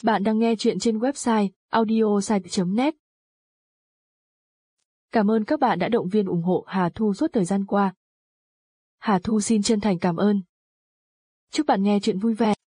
Bạn đang nghe chuyện trên website audiosite.net. Cảm ơn các bạn đã động viên ủng hộ Hà Thu suốt thời gian qua. Hà Thu xin chân thành cảm ơn. Chúc bạn nghe chuyện vui vẻ.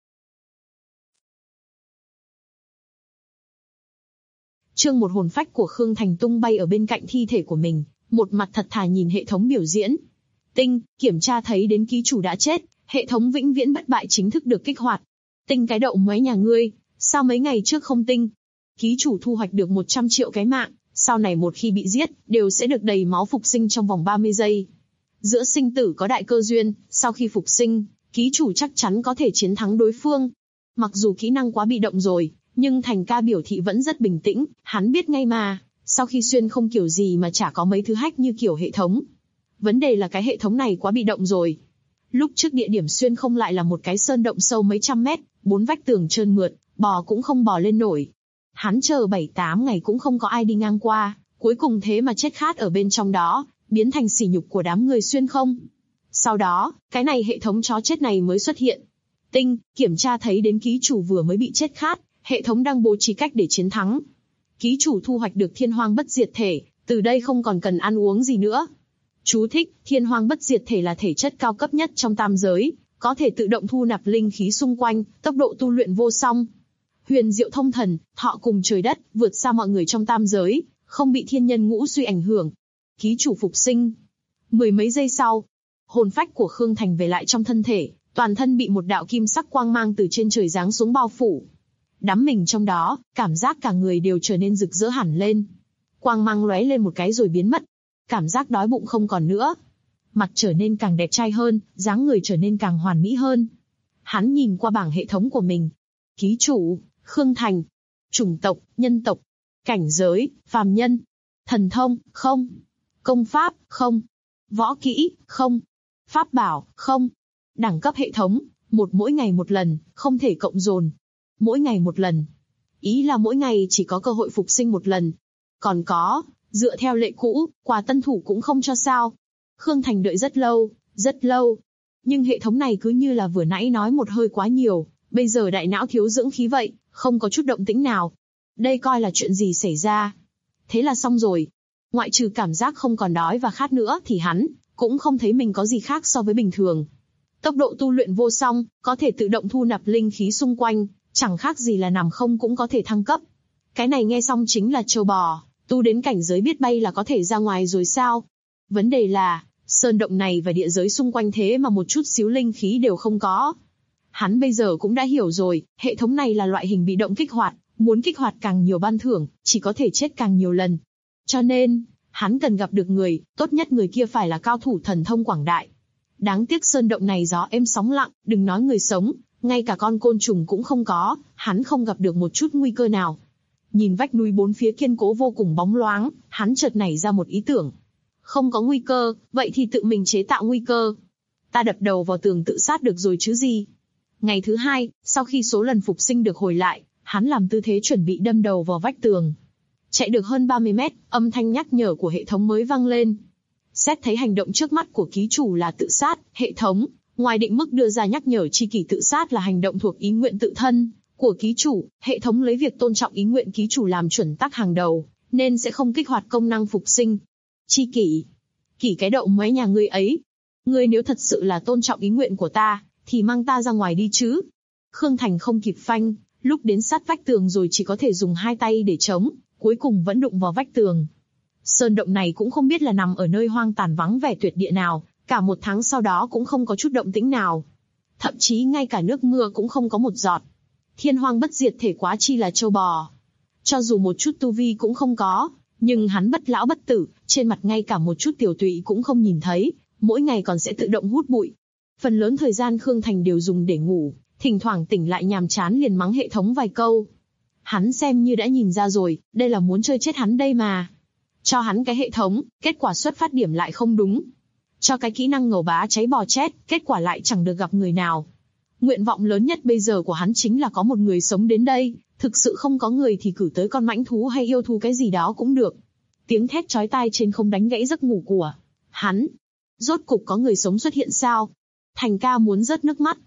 Chương một hồn phách của Khương Thành tung bay ở bên cạnh thi thể của mình, một mặt thật thà nhìn hệ thống biểu diễn. Tinh, kiểm tra thấy đến ký chủ đã chết, hệ thống vĩnh viễn bất bại chính thức được kích hoạt. Tinh cái đậu mấy nhà ngươi, sao mấy ngày trước không tinh? Ký chủ thu hoạch được 100 triệu cái mạng, sau này một khi bị giết, đều sẽ được đầy máu phục sinh trong vòng 30 giây. Giữa sinh tử có đại cơ duyên, sau khi phục sinh, ký chủ chắc chắn có thể chiến thắng đối phương. Mặc dù kỹ năng quá bị động rồi, nhưng Thành ca biểu thị vẫn rất bình tĩnh, hắn biết ngay mà, sau khi xuyên không kiểu gì mà chả có mấy thứ hack như kiểu hệ thống. Vấn đề là cái hệ thống này quá bị động rồi. Lúc trước địa điểm xuyên không lại là một cái sơn động sâu mấy trăm mét, 4 vách tường trơn mượt, bò cũng không bò lên nổi. Hắn chờ 7-8 ngày cũng không có ai đi ngang qua, cuối cùng thế mà chết khát ở bên trong đó, biến thành sỉ nhục của đám người xuyên không. Sau đó, cái này hệ thống chó chết này mới xuất hiện. Tinh, kiểm tra thấy đến ký chủ vừa mới bị chết khát, hệ thống đang bố trí cách để chiến thắng. Ký chủ thu hoạch được thiên hoang bất diệt thể, từ đây không còn cần ăn uống gì nữa. Chú thích, thiên hoang bất diệt thể là thể chất cao cấp nhất trong tam giới, có thể tự động thu nạp linh khí xung quanh, tốc độ tu luyện vô song. Huyền diệu thông thần, thọ cùng trời đất, vượt xa mọi người trong tam giới, không bị thiên nhân ngũ suy ảnh hưởng. Ký chủ phục sinh. Mười mấy giây sau, hồn phách của Khương Thành về lại trong thân thể, toàn thân bị một đạo kim sắc quang mang từ trên trời giáng xuống bao phủ. Đắm mình trong đó, cảm giác cả người đều trở nên rực rỡ hẳn lên. Quang mang lóe lên một cái rồi biến mất. Cảm giác đói bụng không còn nữa. Mặt trở nên càng đẹp trai hơn, dáng người trở nên càng hoàn mỹ hơn. Hắn nhìn qua bảng hệ thống của mình. Ký chủ, Khương Thành. Chủng tộc, nhân tộc. Cảnh giới, phàm nhân. Thần thông, không. Công pháp, không. Võ kỹ, không. Pháp bảo, không. Đẳng cấp hệ thống, mỗi ngày một lần, không thể cộng dồn. Mỗi ngày một lần. Ý là mỗi ngày chỉ có cơ hội phục sinh một lần. Còn có, dựa theo lệ cũ, quà tân thủ cũng không cho sao. Khương Thành đợi rất lâu, rất lâu. Nhưng hệ thống này cứ như là vừa nãy nói một hơi quá nhiều, bây giờ đại não thiếu dưỡng khí vậy, không có chút động tĩnh nào. Đây coi là chuyện gì xảy ra? Thế là xong rồi. Ngoại trừ cảm giác không còn đói và khát nữa thì hắn cũng không thấy mình có gì khác so với bình thường. Tốc độ tu luyện vô song, có thể tự động thu nạp linh khí xung quanh, chẳng khác gì là nằm không cũng có thể thăng cấp. Cái này nghe xong chính là trâu bò, tu đến cảnh giới biết bay là có thể ra ngoài rồi sao? Vấn đề là, sơn động này và địa giới xung quanh thế mà một chút xíu linh khí đều không có. Hắn bây giờ cũng đã hiểu rồi, hệ thống này là loại hình bị động kích hoạt, muốn kích hoạt càng nhiều ban thưởng, chỉ có thể chết càng nhiều lần. Cho nên, hắn cần gặp được người, tốt nhất người kia phải là cao thủ thần thông quảng đại. Đáng tiếc sơn động này gió êm sóng lặng, đừng nói người sống, ngay cả con côn trùng cũng không có, hắn không gặp được một chút nguy cơ nào. Nhìn vách núi bốn phía kiên cố vô cùng bóng loáng, hắn chợt nảy ra một ý tưởng. Không có nguy cơ, vậy thì tự mình chế tạo nguy cơ. Ta đập đầu vào tường tự sát được rồi chứ gì. Ngày thứ hai, sau khi số lần phục sinh được hồi lại, hắn làm tư thế chuẩn bị đâm đầu vào vách tường. Chạy được hơn 30 mét, âm thanh nhắc nhở của hệ thống mới vang lên. Xét thấy hành động trước mắt của ký chủ là tự sát, hệ thống, ngoài định mức đưa ra nhắc nhở chi kỷ tự sát là hành động thuộc ý nguyện tự thân của ký chủ, hệ thống lấy việc tôn trọng ý nguyện ký chủ làm chuẩn tắc hàng đầu, nên sẽ không kích hoạt công năng phục sinh. Chi kỷ? Kỷ cái đậu mấy nhà ngươi ấy? Ngươi nếu thật sự là tôn trọng ý nguyện của ta, thì mang ta ra ngoài đi chứ. Khương Thành không kịp phanh, lúc đến sát vách tường rồi chỉ có thể dùng hai tay để chống, cuối cùng vẫn đụng vào vách tường. Sơn động này cũng không biết là nằm ở nơi hoang tàn vắng vẻ tuyệt địa nào, cả một tháng sau đó cũng không có chút động tĩnh nào. Thậm chí ngay cả nước mưa cũng không có một giọt. Thiên hoang bất diệt thể quá chi là trâu bò. Cho dù một chút tu vi cũng không có, nhưng hắn bất lão bất tử, trên mặt ngay cả một chút tiểu tụy cũng không nhìn thấy, mỗi ngày còn sẽ tự động hút bụi. Phần lớn thời gian Khương Thành đều dùng để ngủ, thỉnh thoảng tỉnh lại nhàm chán liền mắng hệ thống vài câu. Hắn xem như đã nhìn ra rồi, đây là muốn chơi chết hắn đây mà. Cho hắn cái hệ thống, kết quả xuất phát điểm lại không đúng. Cho cái kỹ năng ngầu bá cháy bò chết, kết quả lại chẳng được gặp người nào. Nguyện vọng lớn nhất bây giờ của hắn chính là có một người sống đến đây, thực sự không có người thì cử tới con mãnh thú hay yêu thú cái gì đó cũng được. Tiếng thét chói tai trên không đánh gãy giấc ngủ của hắn. Rốt cục có người sống xuất hiện sao? Thành ca muốn rớt nước mắt.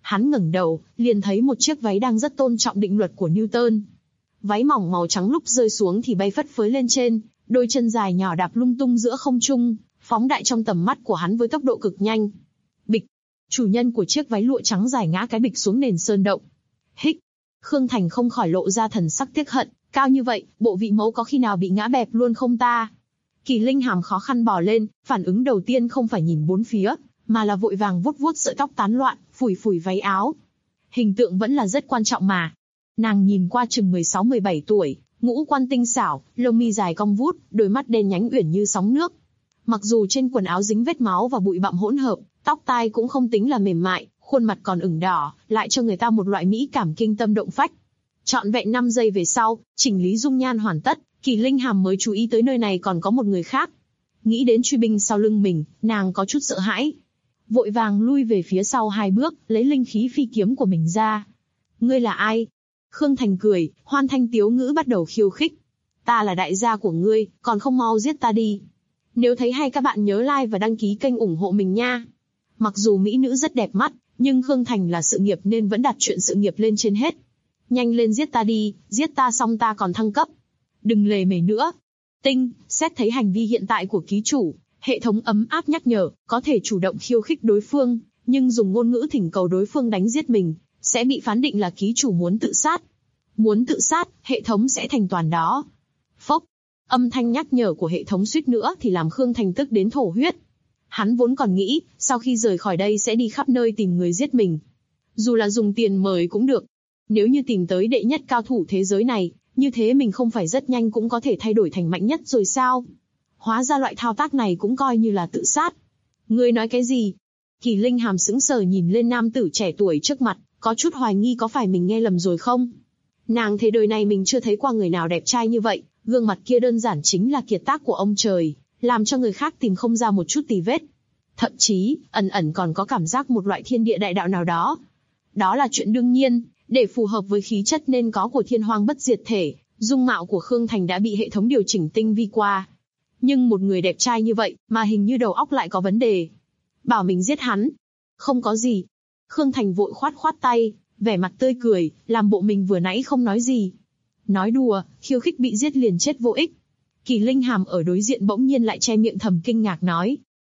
Hắn ngẩng đầu, liền thấy một chiếc váy đang rất tôn trọng định luật của Newton. Váy mỏng màu trắng lúc rơi xuống thì bay phất phới lên trên, đôi chân dài nhỏ đạp lung tung giữa không trung, phóng đại trong tầm mắt của hắn với tốc độ cực nhanh. Bịch, chủ nhân của chiếc váy lụa trắng dài ngã cái bịch xuống nền sơn động. Hích, Khương Thành không khỏi lộ ra thần sắc tiếc hận, cao như vậy, bộ vị mẫu có khi nào bị ngã bẹp luôn không ta? Kỳ Linh Hàm khó khăn bò lên, phản ứng đầu tiên không phải nhìn bốn phía, mà là vội vàng vuốt vuốt sợi tóc tán loạn, phủi phủi váy áo. Hình tượng vẫn là rất quan trọng mà. Nàng nhìn qua chừng 16-17 tuổi, ngũ quan tinh xảo, lông mi dài cong vút, đôi mắt đen nhánh uyển như sóng nước. Mặc dù trên quần áo dính vết máu và bụi bặm hỗn hợp, tóc tai cũng không tính là mềm mại, khuôn mặt còn ửng đỏ, lại cho người ta một loại mỹ cảm kinh tâm động phách. Trọn vẹn 5 giây về sau, chỉnh lý dung nhan hoàn tất, Kỳ Linh Hàm mới chú ý tới nơi này còn có một người khác. Nghĩ đến truy binh sau lưng mình, nàng có chút sợ hãi. Vội vàng lui về phía sau 2 bước, lấy linh khí phi kiếm của mình ra. Ngươi là ai? Khương Thành cười, hoan thanh tiếu ngữ bắt đầu khiêu khích. Ta là đại gia của ngươi, còn không mau giết ta đi. Nếu thấy hay các bạn nhớ like và đăng ký kênh ủng hộ mình nha. Mặc dù mỹ nữ rất đẹp mắt, nhưng Khương Thành là sự nghiệp nên vẫn đặt chuyện sự nghiệp lên trên hết. Nhanh lên giết ta đi, giết ta xong ta còn thăng cấp. Đừng lề mề nữa. Tinh, xét thấy hành vi hiện tại của ký chủ, hệ thống ấm áp nhắc nhở, có thể chủ động khiêu khích đối phương, nhưng dùng ngôn ngữ thỉnh cầu đối phương đánh giết mình, sẽ bị phán định là ký chủ muốn tự sát. Muốn tự sát, hệ thống sẽ thành toàn đó. Phốc, âm thanh nhắc nhở của hệ thống suýt nữa thì làm Khương Thành tức đến thổ huyết. Hắn vốn còn nghĩ, sau khi rời khỏi đây sẽ đi khắp nơi tìm người giết mình. Dù là dùng tiền mời cũng được. Nếu như tìm tới đệ nhất cao thủ thế giới này, như thế mình không phải rất nhanh cũng có thể thay đổi thành mạnh nhất rồi sao? Hóa ra loại thao tác này cũng coi như là tự sát. Ngươi nói cái gì? Kỳ Linh Hàm sững sờ nhìn lên nam tử trẻ tuổi trước mặt, có chút hoài nghi có phải mình nghe lầm rồi không? Nàng thế đời này mình chưa thấy qua người nào đẹp trai như vậy, gương mặt kia đơn giản chính là kiệt tác của ông trời, làm cho người khác tìm không ra một chút tì vết. Thậm chí, ẩn ẩn còn có cảm giác một loại thiên địa đại đạo nào đó. Đó là chuyện đương nhiên, để phù hợp với khí chất nên có của thiên hoang bất diệt thể, dung mạo của Khương Thành đã bị hệ thống điều chỉnh tinh vi qua. Nhưng một người đẹp trai như vậy, mà hình như đầu óc lại có vấn đề. Bảo mình giết hắn. Không có gì. Khương Thành vội khoát khoát tay, vẻ mặt tươi cười, làm bộ mình vừa nãy không nói gì. Nói đùa, khiêu khích bị giết liền chết vô ích. Kỳ Linh Hàm ở đối diện bỗng nhiên lại che miệng thầm kinh ngạc nói.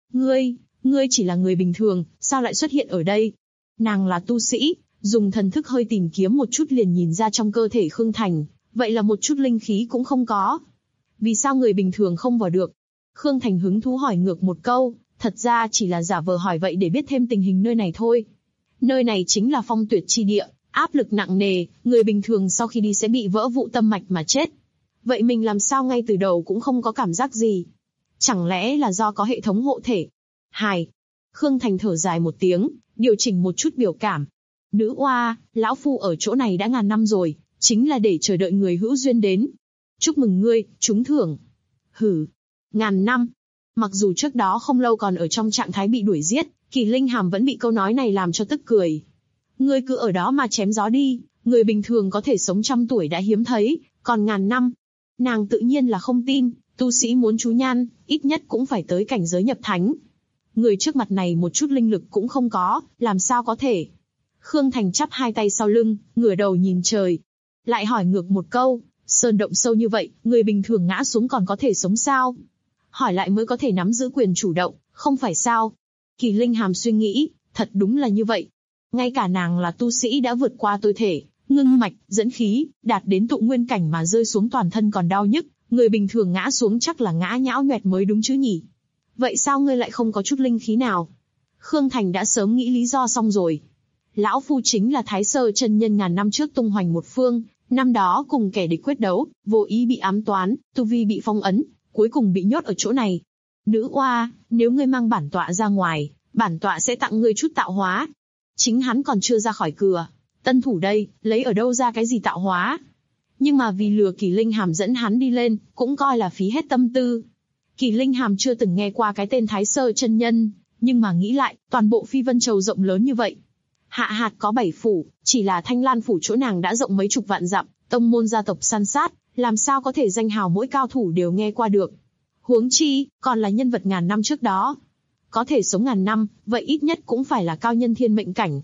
Ngươi chỉ là người bình thường, sao lại xuất hiện ở đây? Nàng là tu sĩ, dùng thần thức hơi tìm kiếm một chút liền nhìn ra trong cơ thể Khương Thành, vậy là một chút linh khí cũng không có. Vì sao người bình thường không vào được? Khương Thành hứng thú hỏi ngược một câu, thật ra chỉ là giả vờ hỏi vậy để biết thêm tình hình nơi này thôi. Nơi này chính là phong tuyệt chi địa, áp lực nặng nề, người bình thường sau khi đi sẽ bị vỡ vụ tâm mạch mà chết. Vậy mình làm sao ngay từ đầu cũng không có cảm giác gì? Chẳng lẽ là do có hệ thống hộ thể? Hài. Khương Thành thở dài một tiếng, điều chỉnh một chút biểu cảm. Nữ oa, lão phu ở chỗ này đã ngàn năm rồi, chính là để chờ đợi người hữu duyên đến. Chúc mừng ngươi, trúng thưởng. Hử. Ngàn năm. Mặc dù trước đó không lâu còn ở trong trạng thái bị đuổi giết, Kỳ Linh Hàm vẫn bị câu nói này làm cho tức cười. Ngươi cứ ở đó mà chém gió đi, người bình thường có thể sống 100 tuổi đã hiếm thấy, còn ngàn năm. Nàng tự nhiên là không tin, tu sĩ muốn chú nhan, ít nhất cũng phải tới cảnh giới nhập thánh. Người trước mặt này một chút linh lực cũng không có, làm sao có thể. Khương Thành chắp hai tay sau lưng, ngửa đầu nhìn trời. Lại hỏi ngược một câu, sơn động sâu như vậy, người bình thường ngã xuống còn có thể sống sao? Hỏi lại mới có thể nắm giữ quyền chủ động, không phải sao? Kỳ Linh Hàm suy nghĩ, thật đúng là như vậy. Ngay cả nàng là tu sĩ đã vượt qua tôi thể, ngưng mạch, dẫn khí, đạt đến tụ nguyên cảnh mà rơi xuống toàn thân còn đau nhức, người bình thường ngã xuống chắc là ngã nhão nhoẹt mới đúng chứ nhỉ? Vậy sao ngươi lại không có chút linh khí nào? Khương Thành đã sớm nghĩ lý do xong rồi. Lão phu chính là Thái Sơ chân nhân ngàn năm trước tung hoành một phương, năm đó cùng kẻ địch quyết đấu, vô ý bị ám toán, tu vi bị phong ấn, cuối cùng bị nhốt ở chỗ này. Nữ oa, nếu ngươi mang bản tọa ra ngoài, bản tọa sẽ tặng ngươi chút tạo hóa. Chính hắn còn chưa ra khỏi cửa, tân thủ đây, lấy ở đâu ra cái gì tạo hóa? Nhưng mà vì lừa Kỳ Linh Hàm dẫn hắn đi lên, cũng coi là phí hết tâm tư. Kỳ Linh Hàm chưa từng nghe qua cái tên Thái Sơ chân nhân, nhưng mà nghĩ lại, toàn bộ Phi Vân Châu rộng lớn như vậy. Hạ hạt có 7 phủ, chỉ là Thanh Lan phủ chỗ nàng đã rộng mấy chục vạn dặm, tông môn gia tộc san sát, làm sao có thể danh hào mỗi cao thủ đều nghe qua được. Huống chi, còn là nhân vật ngàn năm trước đó. Có thể sống ngàn năm, vậy ít nhất cũng phải là cao nhân thiên mệnh cảnh.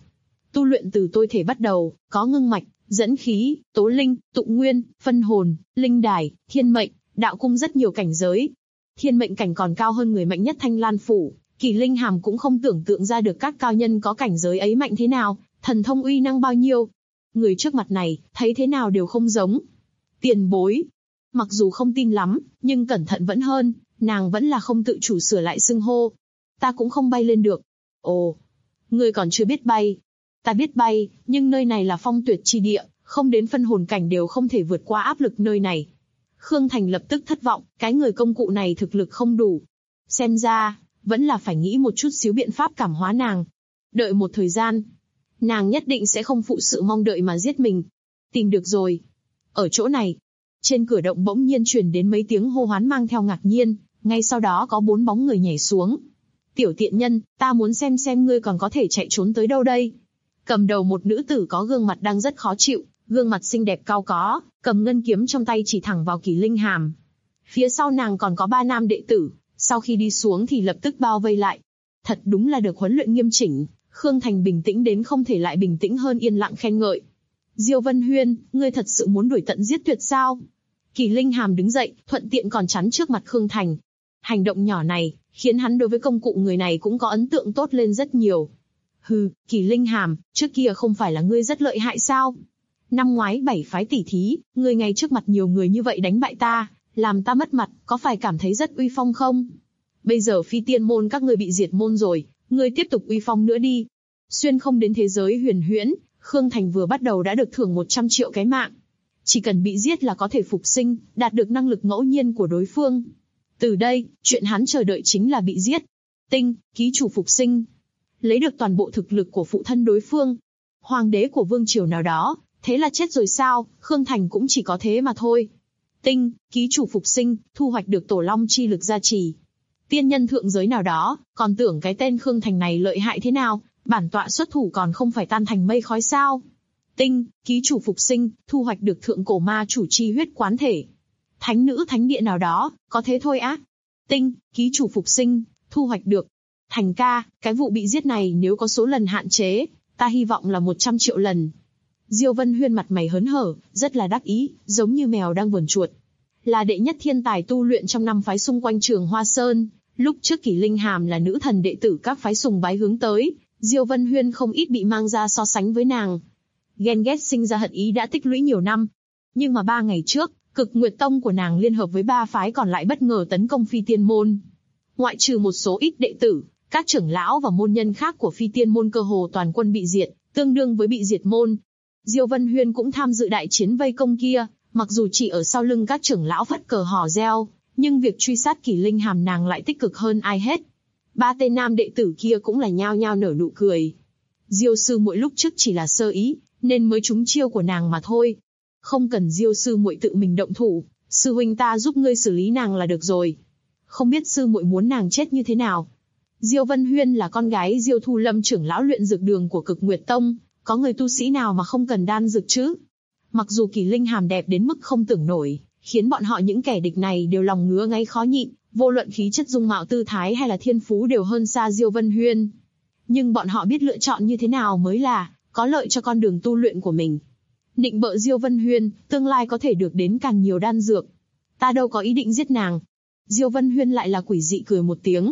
Tu luyện từ tôi thể bắt đầu, có ngưng mạch, dẫn khí, tố linh, tụ nguyên, phân hồn, linh đài, thiên mệnh, đạo cung rất nhiều cảnh giới. Thiên mệnh cảnh còn cao hơn người mạnh nhất Thanh Lan Phủ, Kỳ Linh Hàm cũng không tưởng tượng ra được các cao nhân có cảnh giới ấy mạnh thế nào, thần thông uy năng bao nhiêu. Người trước mặt này, thấy thế nào đều không giống. Tiền bối. Mặc dù không tin lắm, nhưng cẩn thận vẫn hơn, nàng vẫn là không tự chủ sửa lại xưng hô. Ta cũng không bay lên được. Ồ, ngươi còn chưa biết bay. Ta biết bay, nhưng nơi này là phong tuyệt chi địa, không đến phân hồn cảnh đều không thể vượt qua áp lực nơi này. Khương Thành lập tức thất vọng, cái người công cụ này thực lực không đủ. Xem ra, vẫn là phải nghĩ một chút xíu biện pháp cảm hóa nàng. Đợi một thời gian, nàng nhất định sẽ không phụ sự mong đợi mà giết mình. Tìm được rồi. Ở chỗ này, trên cửa động bỗng nhiên truyền đến mấy tiếng hô hoán mang theo ngạc nhiên, ngay sau đó có 4 bóng người nhảy xuống. Tiểu tiện nhân, ta muốn xem ngươi còn có thể chạy trốn tới đâu đây. Cầm đầu một nữ tử có gương mặt đang rất khó chịu, gương mặt xinh đẹp cao có, cầm ngân kiếm trong tay chỉ thẳng vào Kỳ Linh Hàm. Phía sau nàng còn có 3 nam đệ tử, sau khi đi xuống thì lập tức bao vây lại. Thật đúng là được huấn luyện nghiêm chỉnh, Khương Thành bình tĩnh đến không thể lại bình tĩnh hơn, yên lặng khen ngợi. Diêu Vân Huyên, ngươi thật sự muốn đuổi tận giết tuyệt sao? Kỳ Linh Hàm đứng dậy, thuận tiện còn chắn trước mặt Khương Thành. Hành động nhỏ này, khiến hắn đối với công cụ người này cũng có ấn tượng tốt lên rất nhiều. Hừ, Kỳ Linh Hàm, trước kia không phải là ngươi rất lợi hại sao? Năm ngoái 7 phái tỉ thí, ngươi ngay trước mặt nhiều người như vậy đánh bại ta, làm ta mất mặt, có phải cảm thấy rất uy phong không? Bây giờ Phi Tiên môn các ngươi bị diệt môn rồi, ngươi tiếp tục uy phong nữa đi. Xuyên không đến thế giới huyền huyễn, Khương Thành vừa bắt đầu đã được thưởng 100 triệu cái mạng. Chỉ cần bị giết là có thể phục sinh, đạt được năng lực ngẫu nhiên của đối phương. Từ đây, chuyện hắn chờ đợi chính là bị giết. Tinh, ký chủ phục sinh. Lấy được toàn bộ thực lực của phụ thân đối phương. Hoàng đế của vương triều nào đó, thế là chết rồi sao? Khương Thành cũng chỉ có thế mà thôi. Tinh, ký chủ phục sinh, thu hoạch được tổ long chi lực gia trì. Tiên nhân thượng giới nào đó, còn tưởng cái tên Khương Thành này lợi hại thế nào, bản tọa xuất thủ còn không phải tan thành mây khói sao? Tinh, ký chủ phục sinh, thu hoạch được thượng cổ ma chủ chi huyết quán thể. Thánh nữ thánh địa nào đó, có thế thôi á. Tinh, ký chủ phục sinh, thu hoạch được. Thành ca, cái vụ bị giết này nếu có số lần hạn chế, ta hy vọng là 100 triệu lần. Diêu Vân Huyên mặt mày hớn hở, rất là đắc ý, giống như mèo đang vờn chuột. Là đệ nhất thiên tài tu luyện trong 5 phái xung quanh Trường Hoa Sơn, lúc trước Kỳ Linh Hàm là nữ thần đệ tử các phái sùng bái hướng tới, Diêu Vân Huyên không ít bị mang ra so sánh với nàng. Ghen ghét sinh ra hận ý đã tích lũy nhiều năm. Nhưng mà 3 ngày trước, Cực Nguyệt Tông của nàng liên hợp với 3 phái còn lại bất ngờ tấn công Phi Tiên môn. Ngoại trừ một số ít đệ tử, các trưởng lão và môn nhân khác của Phi Tiên môn cơ hồ toàn quân bị diệt, tương đương với bị diệt môn. Diêu Vân Huyên cũng tham dự đại chiến vây công kia, mặc dù chỉ ở sau lưng các trưởng lão phất cờ hò reo, nhưng việc truy sát Kỳ Linh Hàm nàng lại tích cực hơn ai hết. 3 tên nam đệ tử kia cũng là nhao nhao nở nụ cười. Diêu sư muội lúc trước chỉ là sơ ý, nên mới trúng chiêu của nàng mà thôi. Không cần Diêu sư muội tự mình động thủ, sư huynh ta giúp ngươi xử lý nàng là được rồi. Không biết sư muội muốn nàng chết như thế nào? Diêu Vân Huyên là con gái Diêu Thu Lâm trưởng lão luyện dược đường của Cực Nguyệt Tông, có người tu sĩ nào mà không cần đan dược chứ? Mặc dù Kỳ Linh Hàm đẹp đến mức không tưởng nổi, khiến bọn họ những kẻ địch này đều lòng ngứa ngáy khó nhịn, vô luận khí chất dung mạo tư thái hay là thiên phú đều hơn xa Diêu Vân Huyên. Nhưng bọn họ biết lựa chọn như thế nào mới là có lợi cho con đường tu luyện của mình. Nịnh bợ Diêu Vân Huyên, tương lai có thể được đến càng nhiều đan dược. Ta đâu có ý định giết nàng. Diêu Vân Huyên lại là quỷ dị cười một tiếng.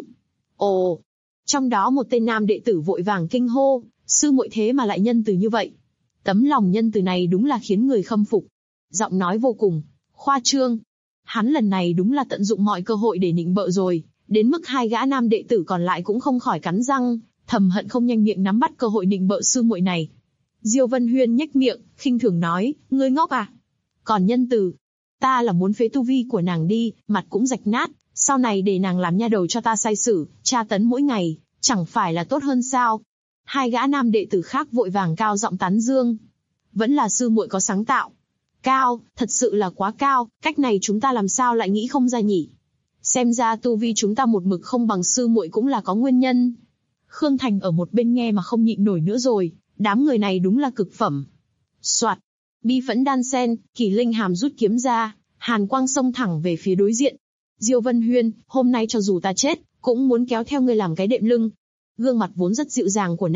Ồ! Trong đó một tên nam đệ tử vội vàng kinh hô, sư muội thế mà lại nhân từ như vậy. Tấm lòng nhân từ này đúng là khiến người khâm phục. Giọng nói vô cùng khoa trương. Hắn lần này đúng là tận dụng mọi cơ hội để nịnh bợ rồi, đến mức 2 gã nam đệ tử còn lại cũng không khỏi cắn răng, thầm hận không nhanh miệng nắm bắt cơ hội nịnh bợ sư muội này. Diêu Vân Huyên nhếch miệng, khinh thường nói, ngươi ngốc à? Còn nhân từ, ta là muốn phế tu vi của nàng đi, mặt cũng rạch nát, sau này để nàng làm nha đầu cho ta sai sử, tra tấn mỗi ngày, chẳng phải là tốt hơn sao? 2 gã nam đệ tử khác vội vàng cao giọng tán dương. Vẫn là sư muội có sáng tạo. Cao, thật sự là quá cao, cách này chúng ta làm sao lại nghĩ không ra nhỉ? Xem ra tu vi chúng ta một mực không bằng sư muội cũng là có nguyên nhân. Khương Thành ở một bên nghe mà không nhịn nổi nữa rồi, đám người này đúng là cực phẩm. Soạt, bi phẫn đan sen, Kỳ Linh Hàm rút kiếm ra, hàn quang xông thẳng về phía đối diện. Diêu Vân Huyên, hôm nay cho dù ta chết, cũng muốn kéo theo ngươi làm cái đệm lưng. Gương mặt vốn rất dịu dàng của nàng,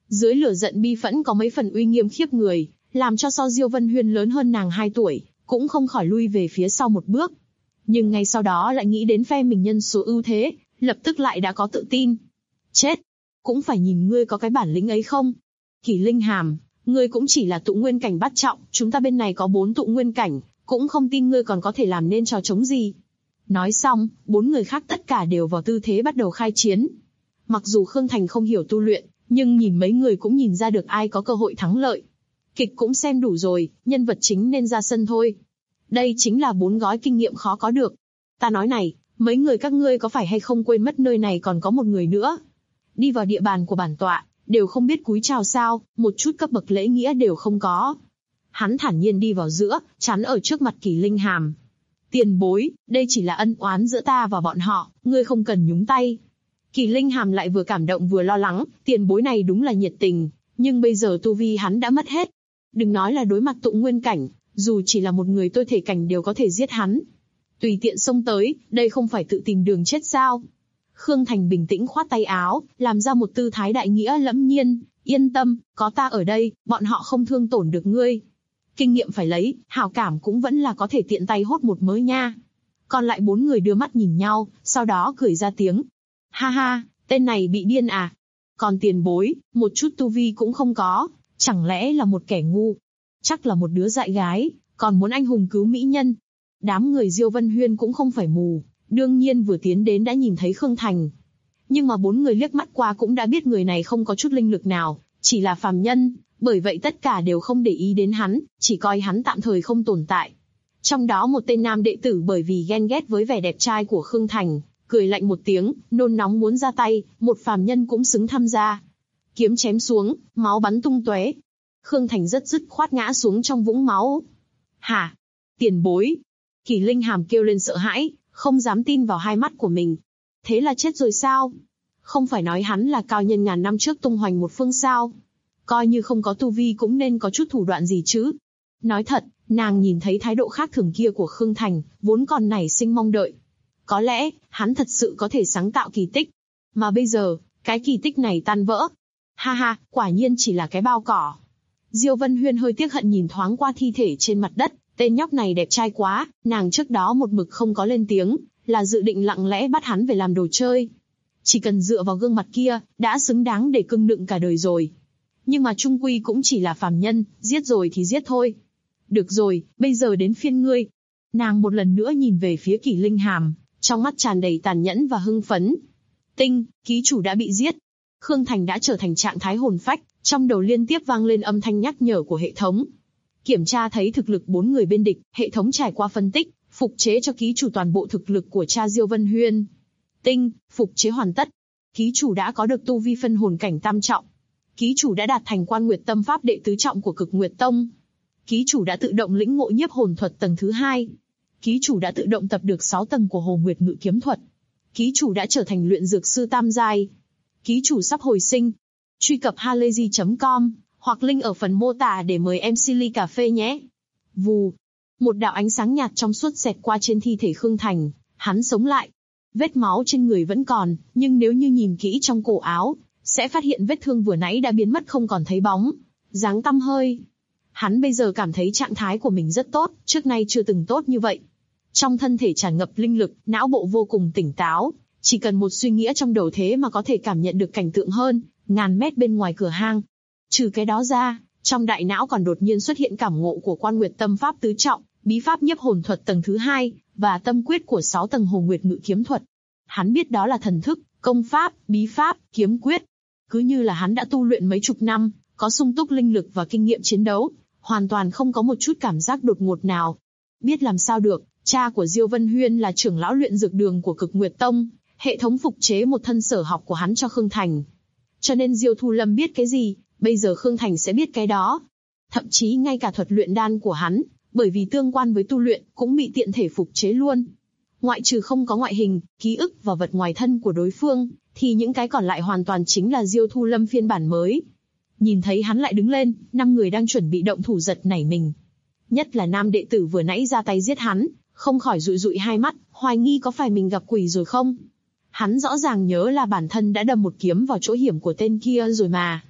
Dưới lửa giận bi phẫn có mấy phần uy nghiêm khiếp người, làm cho so Diêu Vân Huyên lớn hơn nàng 2 tuổi, cũng không khỏi lui về phía sau một bước. Nhưng ngay sau đó lại nghĩ đến phe mình nhân số ưu thế, lập tức lại đã có tự tin. Chết! Cũng phải nhìn ngươi có cái bản lĩnh ấy không? Kỷ Linh Hàm, ngươi cũng chỉ là tụ nguyên cảnh bát trọng, chúng ta bên này có 4 tụ nguyên cảnh, cũng không tin ngươi còn có thể làm nên trò trống gì. Nói xong, 4 người khác tất cả đều vào tư thế bắt đầu khai chiến. Mặc dù Khương Thành không hiểu tu luyện, nhưng nhìn mấy người cũng nhìn ra được ai có cơ hội thắng lợi. Kịch cũng xem đủ rồi, nhân vật chính nên ra sân thôi. Đây chính là 4 gói kinh nghiệm khó có được. Ta nói này, mấy người các ngươi có phải hay không quên mất nơi này còn có một người nữa? Đi vào địa bàn của bản tọa, đều không biết cúi chào sao, một chút cấp bậc lễ nghĩa đều không có. Hắn thản nhiên đi vào giữa, chắn ở trước mặt Kỷ Linh Hàm. Tiền bối, đây chỉ là ân oán giữa ta và bọn họ, ngươi không cần nhúng tay. Kỷ Linh Hàm lại vừa cảm động vừa lo lắng, tiền bối này đúng là nhiệt tình, nhưng bây giờ tu vi hắn đã mất hết. Đừng nói là đối mặt tụ nguyên cảnh, dù chỉ là một người tôi thể cảnh đều có thể giết hắn. Tùy tiện xông tới, đây không phải tự tìm đường chết sao? Khương Thành bình tĩnh khoát tay áo, làm ra một tư thái đại nghĩa lẫm nhiên, yên tâm, có ta ở đây, bọn họ không thương tổn được ngươi. Kinh nghiệm phải lấy, hảo cảm cũng vẫn là có thể tiện tay hốt một mớ nha. Còn lại 4 người đưa mắt nhìn nhau, sau đó cười ra tiếng. Ha ha, tên này bị điên à? Còn tiền bối, một chút tu vi cũng không có, chẳng lẽ là một kẻ ngu? Chắc là một đứa dại gái, còn muốn anh hùng cứu mỹ nhân. Đám người Diêu Vân Huyên cũng không phải mù, đương nhiên vừa tiến đến đã nhìn thấy Khương Thành. Nhưng mà 4 người liếc mắt qua cũng đã biết người này không có chút linh lực nào, chỉ là phàm nhân, bởi vậy tất cả đều không để ý đến hắn, chỉ coi hắn tạm thời không tồn tại. Trong đó một tên nam đệ tử bởi vì ghen ghét với vẻ đẹp trai của Khương Thành, cười lạnh một tiếng, nôn nóng muốn ra tay, một phàm nhân cũng xứng tham gia. Kiếm chém xuống, máu bắn tung tóe. Khương Thành rất dứt khoát ngã xuống trong vũng máu. Hả? Tiền bối? Kỷ Linh Hàm kêu lên sợ hãi, không dám tin vào hai mắt của mình. Thế là chết rồi sao? Không phải nói hắn là cao nhân ngàn năm trước tung hoành một phương sao? Coi như không có tu vi cũng nên có chút thủ đoạn gì chứ. Nói thật, nàng nhìn thấy thái độ khác thường kia của Khương Thành, vốn còn nảy sinh mong đợi. Có lẽ, hắn thật sự có thể sáng tạo kỳ tích. Mà bây giờ, cái kỳ tích này tan vỡ. Ha ha, quả nhiên chỉ là cái bao cỏ. Diêu Vân Huyên hơi tiếc hận nhìn thoáng qua thi thể trên mặt đất, tên nhóc này đẹp trai quá, nàng trước đó một mực không có lên tiếng, là dự định lặng lẽ bắt hắn về làm đồ chơi. Chỉ cần dựa vào gương mặt kia, đã xứng đáng để cưng nựng cả đời rồi. Nhưng mà chung quy cũng chỉ là phàm nhân, giết rồi thì giết thôi. Được rồi, bây giờ đến phiên ngươi. Nàng một lần nữa nhìn về phía Kỷ Linh Hàm, trong mắt tràn đầy tàn nhẫn và hưng phấn. Tinh, ký chủ đã bị giết. Khương Thành đã trở thành trạng thái hồn phách, trong đầu liên tiếp vang lên âm thanh nhắc nhở của hệ thống. Kiểm tra thấy thực lực 4 người bên địch, hệ thống trải qua phân tích, phục chế cho ký chủ toàn bộ thực lực của cha Diêu Vân Huyên. Tinh, phục chế hoàn tất. Ký chủ đã có được tu vi phân hồn cảnh tam trọng. Ký chủ đã đạt thành Quan Nguyệt Tâm Pháp đệ tứ trọng của Cực Nguyệt Tông. Ký chủ đã tự động lĩnh ngộ nhiếp hồn thuật tầng thứ 2. Ký chủ đã tự động tập được 6 tầng của Hồ Nguyệt Ngự Kiếm Thuật. Ký chủ đã trở thành luyện dược sư tam giai. Ký chủ sắp hồi sinh. Truy cập halayzi.com hoặc link ở phần mô tả để mời MC ly cà phê nhé. Vù. Một đạo ánh sáng nhạt trong suốt xẹt qua trên thi thể Khương Thành, hắn sống lại. Vết máu trên người vẫn còn, nhưng nếu như nhìn kỹ trong cổ áo, sẽ phát hiện vết thương vừa nãy đã biến mất không còn thấy bóng, dáng tăm hơi. Hắn bây giờ cảm thấy trạng thái của mình rất tốt, trước nay chưa từng tốt như vậy. Trong thân thể tràn ngập linh lực, não bộ vô cùng tỉnh táo, chỉ cần một suy nghĩ trong đầu thế mà có thể cảm nhận được cảnh tượng hơn, ngàn mét bên ngoài cửa hang. Trừ cái đó ra, trong đại não còn đột nhiên xuất hiện cảm ngộ của Quan Nguyệt Tâm Pháp tứ trọng, bí pháp nhiếp hồn thuật tầng thứ 2, và tâm quyết của 6 tầng Hồ Nguyệt Ngự Kiếm Thuật. Hắn biết đó là thần thức, công pháp, bí pháp, kiếm quyết. Cứ như là hắn đã tu luyện mấy chục năm, có sung túc linh lực và kinh nghiệm chiến đấu, hoàn toàn không có một chút cảm giác đột ngột nào. Biết làm sao được, cha của Diêu Vân Huyên là trưởng lão luyện dược đường của Cực Nguyệt Tông, hệ thống phục chế một thân sở học của hắn cho Khương Thành. Cho nên Diêu Thu Lâm biết cái gì, bây giờ Khương Thành sẽ biết cái đó. Thậm chí ngay cả thuật luyện đan của hắn, bởi vì tương quan với tu luyện, cũng bị tiện thể phục chế luôn. Ngoại trừ không có ngoại hình, ký ức và vật ngoài thân của đối phương, thì những cái còn lại hoàn toàn chính là Diêu Thu Lâm phiên bản mới. Nhìn thấy hắn lại đứng lên, 5 người đang chuẩn bị động thủ giật nảy mình. Nhất là nam đệ tử vừa nãy ra tay giết hắn, không khỏi dụi dụi hai mắt, hoài nghi có phải mình gặp quỷ rồi không. Hắn rõ ràng nhớ là bản thân đã đâm một kiếm vào chỗ hiểm của tên kia rồi mà.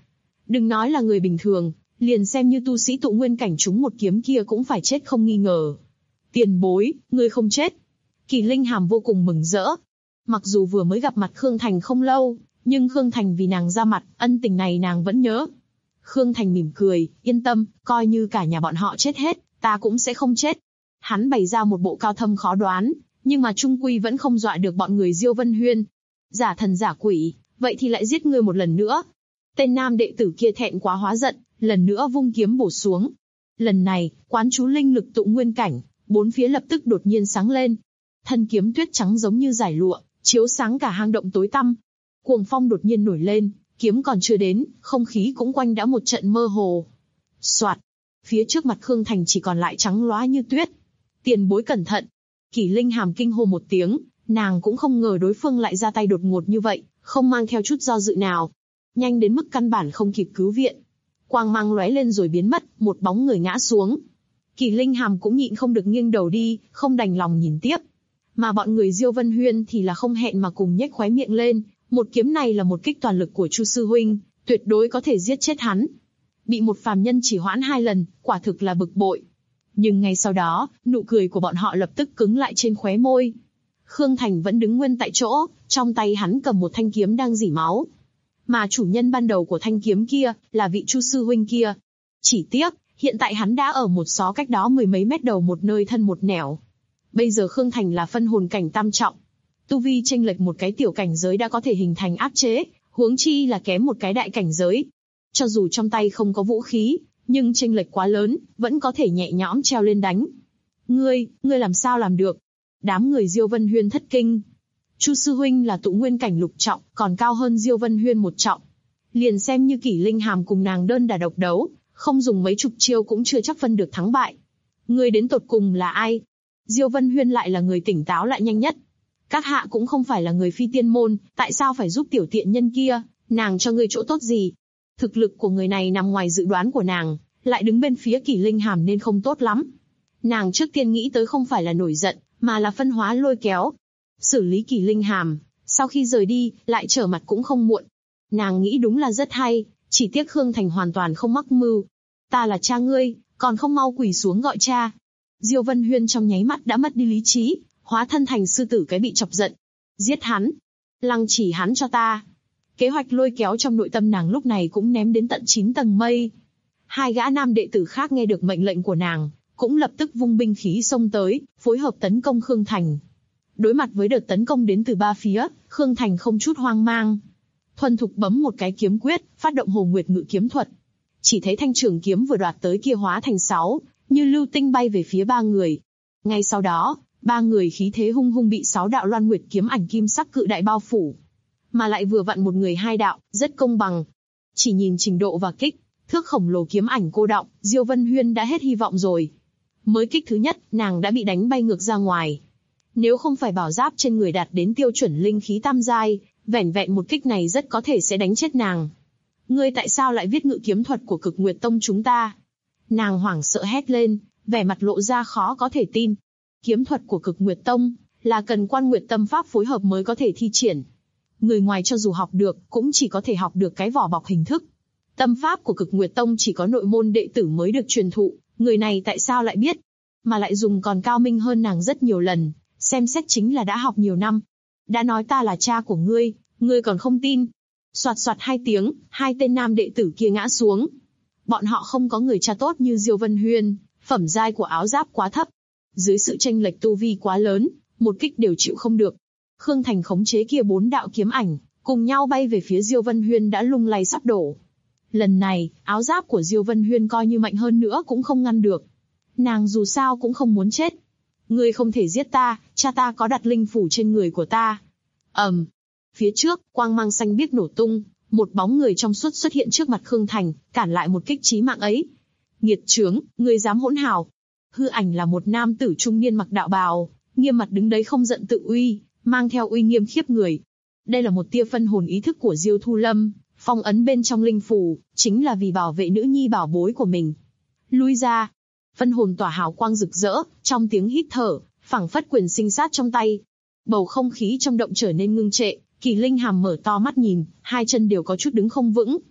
Đừng nói là người bình thường, liền xem như tu sĩ tụ nguyên cảnh trúng một kiếm kia cũng phải chết không nghi ngờ. Tiền bối, ngươi không chết. Kỳ Linh Hàm vô cùng mừng rỡ. Mặc dù vừa mới gặp mặt Khương Thành không lâu, nhưng Khương Thành vì nàng ra mặt, ân tình này nàng vẫn nhớ. Khương Thành mỉm cười, yên tâm, coi như cả nhà bọn họ chết hết, ta cũng sẽ không chết. Hắn bày ra một bộ cao thâm khó đoán, nhưng mà trung quy vẫn không dọa được bọn người Diêu Vân Huyên. Giả thần giả quỷ, vậy thì lại giết ngươi một lần nữa. Tên nam đệ tử kia thẹn quá hóa giận, lần nữa vung kiếm bổ xuống. Lần này, quán chú linh lực tụ nguyên cảnh, bốn phía lập tức đột nhiên sáng lên. Thân kiếm tuyết trắng giống như giải lụa, chiếu sáng cả hang động tối tăm. Cuồng phong đột nhiên nổi lên, kiếm còn chưa đến, không khí cũng quanh đã một trận mơ hồ. Soạt, phía trước mặt Khương Thành chỉ còn lại trắng loá như tuyết. Tiền bối cẩn thận. Kỳ Linh Hàm kinh hô một tiếng, nàng cũng không ngờ đối phương lại ra tay đột ngột như vậy, không mang theo chút do dự nào. Nhanh đến mức căn bản không kịp cứu viện. Quang mang lóe lên rồi biến mất, một bóng người ngã xuống. Kỳ Linh Hàm cũng nhịn không được nghiêng đầu đi, không đành lòng nhìn tiếp. Mà bọn người Diêu Vân Huyên thì là không hẹn mà cùng nhếch khóe miệng lên, một kiếm này là một kích toàn lực của Chu sư huynh, tuyệt đối có thể giết chết hắn. Bị một phàm nhân chỉ hoãn 2 lần, quả thực là bực bội. Nhưng ngay sau đó, nụ cười của bọn họ lập tức cứng lại trên khóe môi. Khương Thành vẫn đứng nguyên tại chỗ, trong tay hắn cầm một thanh kiếm đang rỉ máu. Mà chủ nhân ban đầu của thanh kiếm kia, là vị Chu sư huynh kia. Chỉ tiếc, hiện tại hắn đã ở một xó cách đó 10 mấy mét đầu một nơi thân một nẻo. Bây giờ Khương Thành là phân hồn cảnh tam trọng. Tu vi chênh lệch một cái tiểu cảnh giới đã có thể hình thành áp chế, huống chi là kém một cái đại cảnh giới. Cho dù trong tay không có vũ khí, nhưng chênh lệch quá lớn, vẫn có thể nhẹ nhõm treo lên đánh. Ngươi làm sao làm được? Đám người Diêu Vân Huyên thất kinh. Chu sư huynh là tụ nguyên cảnh lục trọng, còn cao hơn Diêu Vân Huyên một trọng. Liền xem như Kỷ Linh Hàm cùng nàng đơn đả độc đấu, không dùng mấy chục chiêu cũng chưa chắc phân được thắng bại. Ngươi đến tột cùng là ai? Diêu Vân Huyên lại là người tỉnh táo lại nhanh nhất. Các hạ cũng không phải là người phi tiên môn, tại sao phải giúp tiểu tiện nhân kia, nàng cho ngươi chỗ tốt gì? Thực lực của người này nằm ngoài dự đoán của nàng, lại đứng bên phía Kỷ Linh Hàm nên không tốt lắm. Nàng trước tiên nghĩ tới không phải là nổi giận, mà là phân hóa lôi kéo. Xử lý Kỷ Linh Hàm, sau khi rời đi, lại trở mặt cũng không muộn. Nàng nghĩ đúng là rất hay, chỉ tiếc Khương Thành hoàn toàn không mắc mưu. Ta là cha ngươi, còn không mau quỳ xuống gọi cha. Diêu Vân Huyên trong nháy mắt đã mất đi lý trí, hóa thân thành sư tử cái bị chọc giận. Giết hắn! Lăng chỉ hắn cho ta! Kế hoạch lôi kéo trong nội tâm nàng lúc này cũng ném đến tận 9 tầng mây. 2 gã nam đệ tử khác nghe được mệnh lệnh của nàng, cũng lập tức vung binh khí xông tới, phối hợp tấn công Khương Thành. Đối mặt với đợt tấn công đến từ 3 phía, Khương Thành không chút hoang mang. Thuần thục bấm một cái kiếm quyết, phát động Hồ Nguyệt Ngự kiếm thuật. Chỉ thấy thanh trường kiếm vừa đoạt tới kia hóa thành 6, như lưu tinh bay về phía 3 người. Ngay sau đó, 3 người khí thế hung hung bị 6 đạo Loan Nguyệt kiếm ảnh kim sắc cự đại bao phủ. Mà lại vừa vặn một người 2 đạo, rất công bằng. Chỉ nhìn trình độ và kích thước khổng lồ kiếm ảnh cô đọng, Diêu Vân Huyên đã hết hy vọng rồi. Mới kích thứ nhất, nàng đã bị đánh bay ngược ra ngoài. Nếu không phải bảo giáp trên người đạt đến tiêu chuẩn linh khí tam giai, vẻn vẹn một kích này rất có thể sẽ đánh chết nàng. Ngươi tại sao lại viết ngự kiếm thuật của Cực Nguyệt Tông chúng ta? Nàng hoảng sợ hét lên, vẻ mặt lộ ra khó có thể tin. Kiếm thuật của Cực Nguyệt Tông là cần Quan Nguyệt Tâm pháp phối hợp mới có thể thi triển. Người ngoài cho dù học được, cũng chỉ có thể học được cái vỏ bọc hình thức. Tâm pháp của Cực Nguyệt Tông chỉ có nội môn đệ tử mới được truyền thụ, người này tại sao lại biết? Mà lại dùng còn cao minh hơn nàng rất nhiều lần, xem xét chính là đã học nhiều năm. Đã nói ta là cha của ngươi, ngươi còn không tin. Soạt soạt 2 tiếng, 2 tên nam đệ tử kia ngã xuống. Bọn họ không có người cha tốt như Diêu Vân Huyên, phẩm giai của áo giáp quá thấp. Dưới sự chênh lệch tu vi quá lớn, một kích đều chịu không được. Khương Thành khống chế kia 4 đạo kiếm ảnh, cùng nhau bay về phía Diêu Vân Huyên đã lung lay sắp đổ. Lần này, áo giáp của Diêu Vân Huyên coi như mạnh hơn nữa cũng không ngăn được. Nàng dù sao cũng không muốn chết. Ngươi không thể giết ta, cha ta có đặt linh phủ trên người của ta. Phía trước, quang mang xanh biếc nổ tung, một bóng người trong suốt xuất hiện trước mặt Khương Thành, cản lại một kích chí mạng ấy. Nghiệt chướng, ngươi dám hỗn hào. Hư ảnh là một nam tử trung niên mặc đạo bào, nghiêm mặt đứng đấy không giận tự uy, mang theo uy nghiêm khiếp người. Đây là một tia phân hồn ý thức của Diêu Thu Lâm, phong ấn bên trong linh phù, chính là vì bảo vệ nữ nhi bảo bối của mình. Lui ra. Phân hồn tỏa hào quang rực rỡ, trong tiếng hít thở, phảng phất quyền sinh sát trong tay. Bầu không khí trong động trở nên ngưng trệ, Kỳ Linh Hàm mở to mắt nhìn, 2 chân đều có chút đứng không vững.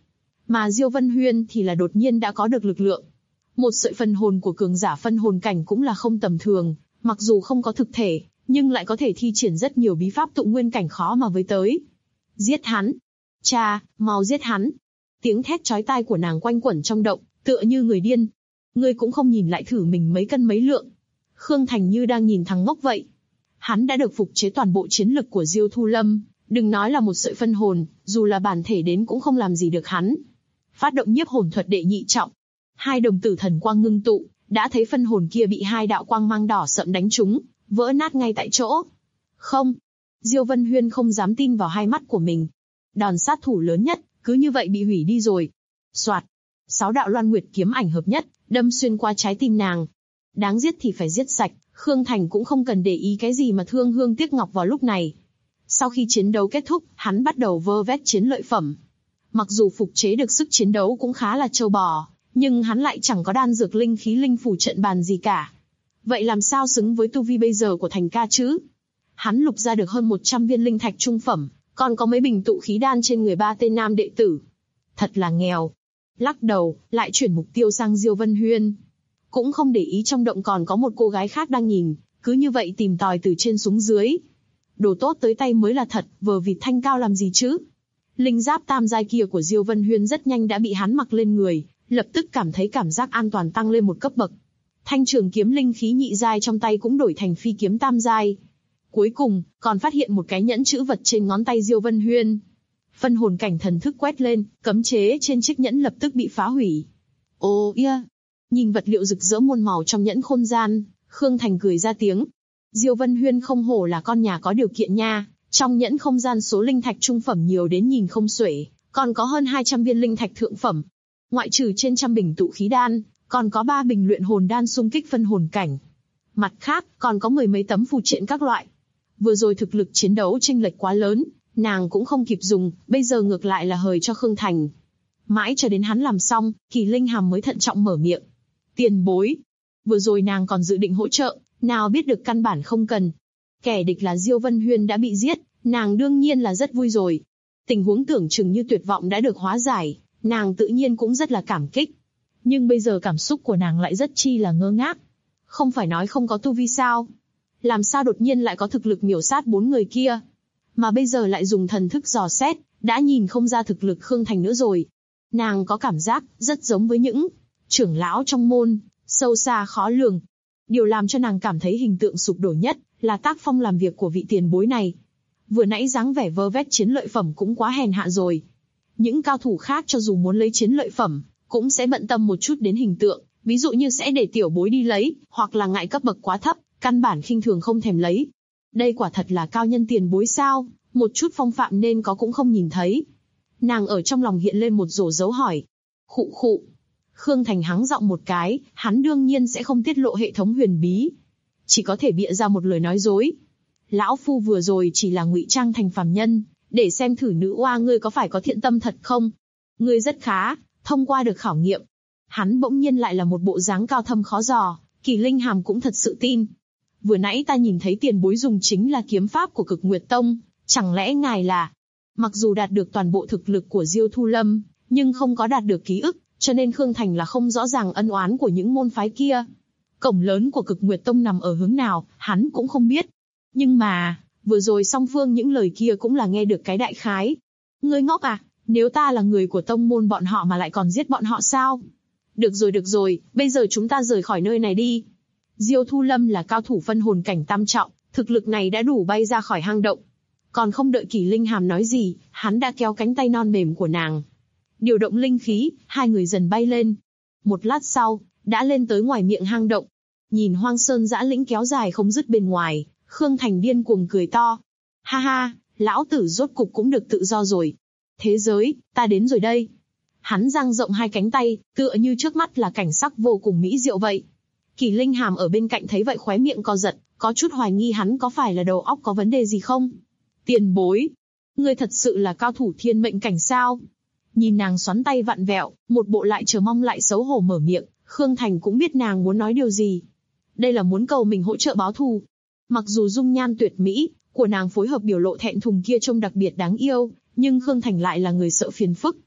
Mà Diêu Vân Huyên thì là đột nhiên đã có được lực lượng. Một sợi phân hồn của cường giả phân hồn cảnh cũng là không tầm thường, mặc dù không có thực thể, nhưng lại có thể thi triển rất nhiều bí pháp tụ nguyên cảnh khó mà với tới. Giết hắn! Cha, mau giết hắn! Tiếng thét chói tai của nàng quanh quẩn trong động, tựa như người điên. Ngươi cũng không nhìn lại thử mình mấy cân mấy lượng. Khương Thành như đang nhìn thằng ngốc vậy. Hắn đã được phục chế toàn bộ chiến lực của Diêu Thu Lâm, đừng nói là một sợi phân hồn, dù là bản thể đến cũng không làm gì được hắn. Phát động nhiếp hồn thuật đệ nhị trọng. Hai đồng tử thần quang ngưng tụ, đã thấy phân hồn kia bị hai đạo quang mang đỏ sậm đánh trúng, vỡ nát ngay tại chỗ. Không, Diêu Vân Huyên không dám tin vào hai mắt của mình. Đòn sát thủ lớn nhất, cứ như vậy bị hủy đi rồi. Soạt, 6 đạo loan nguyệt kiếm ảnh hợp nhất, đâm xuyên qua trái tim nàng. Đáng giết thì phải giết sạch, Khương Thành cũng không cần để ý cái gì mà thương hương tiếc ngọc vào lúc này. Sau khi chiến đấu kết thúc, hắn bắt đầu vơ vét chiến lợi phẩm. Mặc dù phục chế được sức chiến đấu cũng khá là trâu bò, nhưng hắn lại chẳng có đan dược linh khí linh phù trận bàn gì cả. Vậy làm sao xứng với tu vi bây giờ của Thành ca chứ? Hắn lục ra được hơn 100 viên linh thạch trung phẩm, còn có mấy bình tụ khí đan trên người 3 tên nam đệ tử. Thật là nghèo. Lắc đầu, lại chuyển mục tiêu sang Diêu Vân Huyên. Cũng không để ý trong động còn có một cô gái khác đang nhìn, cứ như vậy tìm tòi từ trên xuống dưới. Đồ tốt tới tay mới là thật, vờ vịt thanh cao làm gì chứ? Linh giáp tam giai kia của Diêu Vân Huyên rất nhanh đã bị hắn mặc lên người, lập tức cảm thấy cảm giác an toàn tăng lên một cấp bậc. Thanh trường kiếm linh khí nhị giai trong tay cũng đổi thành phi kiếm tam giai. Cuối cùng, còn phát hiện một cái nhẫn chữ vật trên ngón tay Diêu Vân Huyên. Phân hồn cảnh thần thức quét lên, cấm chế trên chiếc nhẫn lập tức bị phá hủy. Ô ia! Nhìn vật liệu rực rỡ muôn màu trong nhẫn không gian, Khương Thành cười ra tiếng. Diêu Vân Huyên không hổ là con nhà có điều kiện nha, trong nhẫn không gian số linh thạch trung phẩm nhiều đến nhìn không xuể, còn có hơn 200 viên linh thạch thượng phẩm. Ngoại trừ trên trăm bình tụ khí đan, còn có 3 bình luyện hồn đan xung kích phân hồn cảnh. Mặt khác, còn có 10 mấy tấm phù triện các loại. Vừa rồi thực lực chiến đấu chênh lệch quá lớn, nàng cũng không kịp dùng, bây giờ ngược lại là hời cho Khương Thành. Mãi cho đến hắn làm xong, Kỳ Linh Hàm mới thận trọng mở miệng. Tiền bối. Vừa rồi nàng còn dự định hỗ trợ, nào biết được căn bản không cần. Kẻ địch là Diêu Vân Huyên đã bị giết, nàng đương nhiên là rất vui rồi. Tình huống tưởng chừng như tuyệt vọng đã được hóa giải, nàng tự nhiên cũng rất là cảm kích. Nhưng bây giờ cảm xúc của nàng lại rất chi là ngơ ngác. Không phải nói không có tu vi sao? Làm sao đột nhiên lại có thực lực miểu sát 4 người kia? Mà bây giờ lại dùng thần thức dò xét, đã nhìn không ra thực lực Khương Thành nữa rồi. Nàng có cảm giác rất giống với những trưởng lão trong môn, sâu xa khó lường. Điều làm cho nàng cảm thấy hình tượng sụp đổ nhất là tác phong làm việc của vị tiền bối này. Vừa nãy dáng vẻ vơ vét chiến lợi phẩm cũng quá hèn hạ rồi. Những cao thủ khác cho dù muốn lấy chiến lợi phẩm, cũng sẽ bận tâm một chút đến hình tượng, ví dụ như sẽ để tiểu bối đi lấy, hoặc là ngại cấp bậc quá thấp, căn bản khinh thường không thèm lấy. Đây quả thật là cao nhân tiền bối sao, một chút phong phạm nên có cũng không nhìn thấy. Nàng ở trong lòng hiện lên một rổ dấu hỏi. Khụ khụ. Khương Thành hắng giọng một cái, hắn đương nhiên sẽ không tiết lộ hệ thống huyền bí. Chỉ có thể bịa ra một lời nói dối. Lão phu vừa rồi chỉ là ngụy trang thành phàm nhân, để xem thử nữ oa ngươi có phải có thiện tâm thật không. Ngươi rất khá, thông qua được khảo nghiệm. Hắn bỗng nhiên lại là một bộ dáng cao thâm khó dò, Kỳ Linh Hàm cũng thật sự tin. Vừa nãy ta nhìn thấy tiền bối dùng chính là kiếm pháp của Cực Nguyệt Tông, chẳng lẽ ngài là... Mặc dù đạt được toàn bộ thực lực của Diêu Thu Lâm, nhưng không có đạt được ký ức, cho nên Khương Thành là không rõ ràng ân oán của những môn phái kia. Cổng lớn của Cực Nguyệt Tông nằm ở hướng nào, hắn cũng không biết. Nhưng mà, vừa rồi song phương những lời kia cũng là nghe được cái đại khái. Ngươi ngốc à, nếu ta là người của tông môn bọn họ mà lại còn giết bọn họ sao? Được rồi, bây giờ chúng ta rời khỏi nơi này đi. Diêu Thu Lâm là cao thủ phân hồn cảnh tam trọng, thực lực này đã đủ bay ra khỏi hang động. Còn không đợi Kỳ Linh Hàm nói gì, hắn đã kéo cánh tay non mềm của nàng. Điều động linh khí, hai người dần bay lên. Một lát sau, đã lên tới ngoài miệng hang động. Nhìn hoang sơn dã lĩnh kéo dài không dứt bên ngoài, Khương Thành điên cuồng cười to. Ha ha, lão tử rốt cục cũng được tự do rồi. Thế giới, ta đến rồi đây. Hắn dang rộng hai cánh tay, tựa như trước mắt là cảnh sắc vô cùng mỹ diệu vậy. Kỳ Linh Hàm ở bên cạnh thấy vậy khóe miệng co giật, có chút hoài nghi hắn có phải là đầu óc có vấn đề gì không. Tiền bối, ngươi thật sự là cao thủ thiên mệnh cảnh sao? Nhìn nàng xoắn tay vặn vẹo, một bộ lại chờ mong lại xấu hổ mở miệng, Khương Thành cũng biết nàng muốn nói điều gì. Đây là muốn cầu mình hỗ trợ báo thù. Mặc dù dung nhan tuyệt mỹ của nàng phối hợp biểu lộ thẹn thùng kia trông đặc biệt đáng yêu, nhưng Khương Thành lại là người sợ phiền phức.